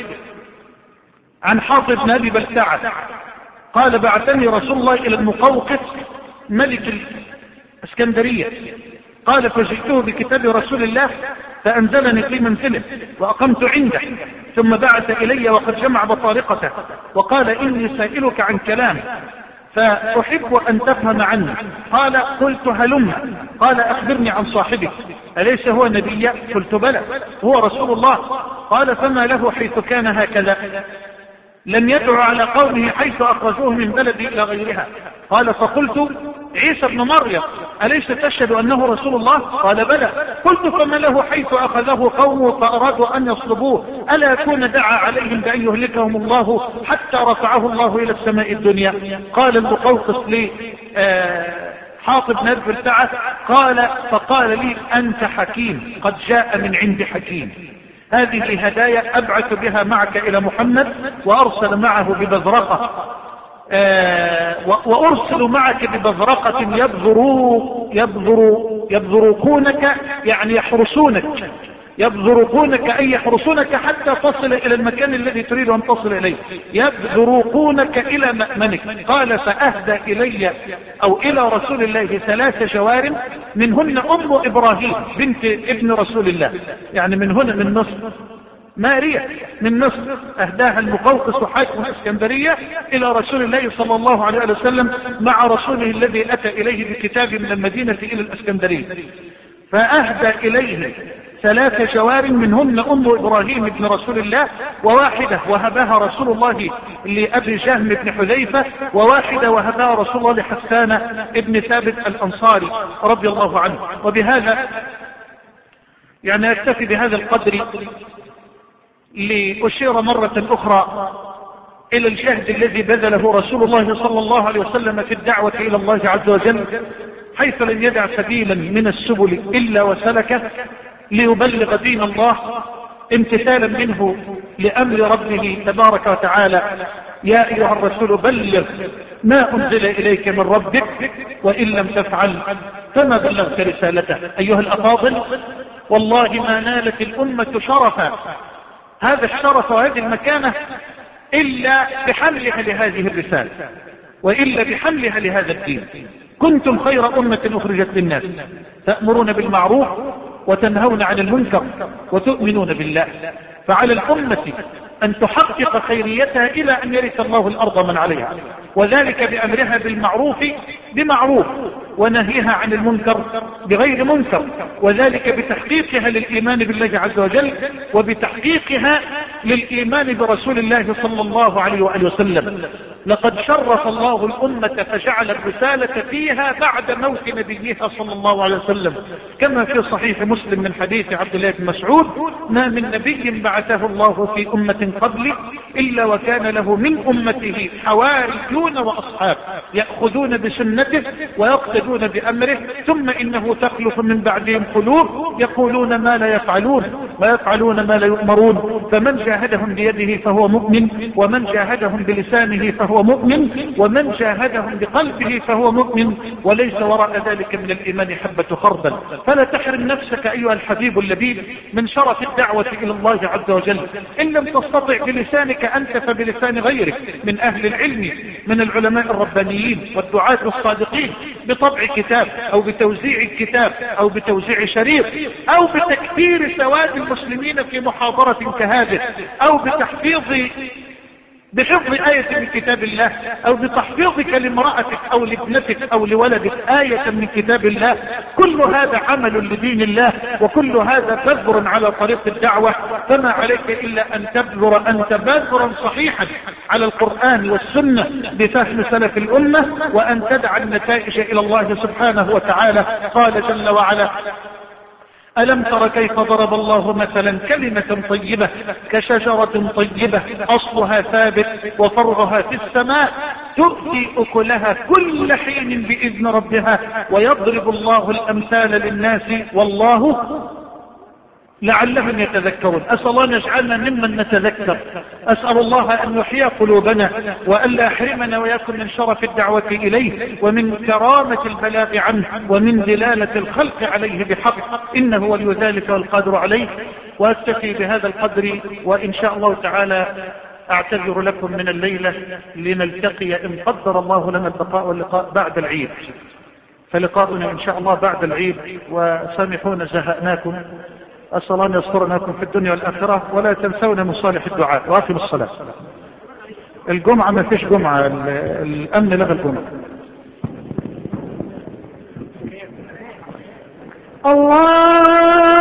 عن حاطب بن أبي بلتعة قال بعثني رسول الله إلى المقوقس ملك الإسكندرية، قال فجئته بكتاب رسول الله فأنزلني في منزله وأقمت عنده، ثم بعث إلي وقد جمع بطارقته وقال إني سائلك عن كلام فأحب أن تفهم عني. قال قلت هلم. قال أخبرني عن صاحبك أليس هو نبي؟ قلت بلى هو رسول الله. قال فما له حيث كان هكذا لم يدعو على قومه حيث أخرجوه من بلدي إلى غيرها. قال فقلت عيسى ابن مريم أليس تشهد أنه رسول الله؟ قال بلى. قلت فما له حيث أخذه قومه فأرادوا أن يصلبوه ألا يكون دعا عليهم بأن يهلكهم الله حتى رفعه الله إلى السماء الدنيا؟ قال المقوقس لي آه حاطب نرف الساعة قال فقال لي أنت حكيم قد جاء من عند حكيم. هذه هدايا أبعث بها معك إلى محمد وأرسل معه ببذرقة آه وأرسل معك ببذرقة يبذرو يبذرو يبذرقونك يعني يحرسونك يبذرقونك أي يحرسونك حتى تصل إلى المكان الذي تريد أن تصل إليه يبذرقونك إلى مأمنك. قال فأهدى إلي أو إلى رسول الله ثلاث جوار منهن أم إبراهيم بنت ابن رسول الله يعني من هنا من مصر ماريا من مصر أهداها المقوقس حاكم الإسكندرية إلى رسول الله صلى الله عليه وسلم مع رسوله الذي أتى إليه بكتاب من المدينة إلى الإسكندرية. فأهدى إليه ثلاث جوار منهن أم إبراهيم ابن رسول الله وواحدة وهبها رسول الله لأبي جهم بن حذيفة وواحدة وهبها رسول الله لحسان ابن ثابت الأنصاري رضي الله عنه. وبهذا يعني أكتفي بهذا القدر لأشير مرة أخرى إلى الجهد الذي بذله رسول الله صلى الله عليه وسلم في الدعوة إلى الله عز وجل حيث لم يدع سبيلا من السبل إلا وسلكه ليبلغ دين الله امتثالا منه لأمر ربه تبارك وتعالى يا أيها الرسول بلغ ما أنزل إليك من ربك وإن لم تفعل فما بلغت رسالته. أيها الأفاضل والله ما نالت الأمة شرفا هذا الشرف وهذه المكانة إلا بحملها لهذه الرسالة وإلا بحملها لهذا الدين. كنتم خير أمة أخرجت للناس تأمرون بالمعروف وتنهون عن المنكر وتؤمنون بالله. فعلى الأمة أن تحقق خيريتها إلى أن يرث الله الأرض من عليها وذلك بأمرها بالمعروف بمعروف ونهيها عن المنكر بغير منكر وذلك بتحقيقها للإيمان بالله عز وجل وبتحقيقها للإيمان برسول الله صلى الله عليه وآله وسلم. لقد شرف الله الأمة فجعل الرسالة فيها بعد موت نبيها صلى الله عليه وسلم كما في صحيح مسلم من حديث عبد الله بن مسعود ما من نبي بعثه الله في أمة قبل إلا وكان له من أمته حواريون وأصحاب يأخذون بسنته ويقتدون بأمره ثم إنه تخلف من بعدهم قلوب يقولون ما لا يفعلون ويفعلون ما لا يؤمرون. فمن جاهدهم بيده فهو مؤمن ومن جاهدهم بلسانه فهو مؤمن ومن جاهدهم بقلبه فهو مؤمن وليس وراء ذلك من الإيمان حبة خردل. فلا تحرم نفسك أيها الحبيب اللبيب من شرف الدعوة إلى الله عز وجل. إن لم تستطع بلسانك أنت فبلسان غيرك من أهل العلم من العلماء الربانيين والدعاة الصادقين بطبع كتاب أو بتوزيع الكتاب أو بتوزيع شريط أو بتكثير سواد المسلمين في محاضرة كهذه أو بتحفيظ بحفظ آية من كتاب الله أو بتحفيظك لامرأتك أو لابنتك أو لولدك آية من كتاب الله. كل هذا عمل لدين الله وكل هذا بذر على طريق الدعوة. فما عليك إلا أن تبذر أنت بذرا صحيحا على القرآن والسنة بفهم سلف الأمة وأن تدع النتائج إلى الله سبحانه وتعالى. قال جل وعلا ألم تر كيف ضرب الله مثلا كلمة طيبة كشجرة طيبة أصلها ثابت وفرعها في السماء تؤتي أكلها كل حين بإذن ربها ويضرب الله الأمثال للناس والله لعلهم يتذكرون. أسأل الله أن يجعلنا ممن نتذكر. أسأل الله أن يحيي قلوبنا وأن لا يحرمنا ويكن من شرف الدعوة إليه ومن كرامة البلاغ عنه ومن دلالة الخلق عليه بحق إنه ولي ذلك والقادر عليه. وأكتفي بهذا القدر وإن شاء الله تعالى أعتذر لكم من الليلة لنلتقي إن قدر الله لنا البقاء واللقاء بعد العيد. فلقاؤنا إن شاء الله بعد العيد وسامحونا زهقناكم أسأل الله أن يسترنا لكم في الدنيا والآخرة، ولا تنسونا من صالح الدعاء. وأقم الصلاة. الجمعة ما فيش جمعة، الأمن لغى الجمعة. الله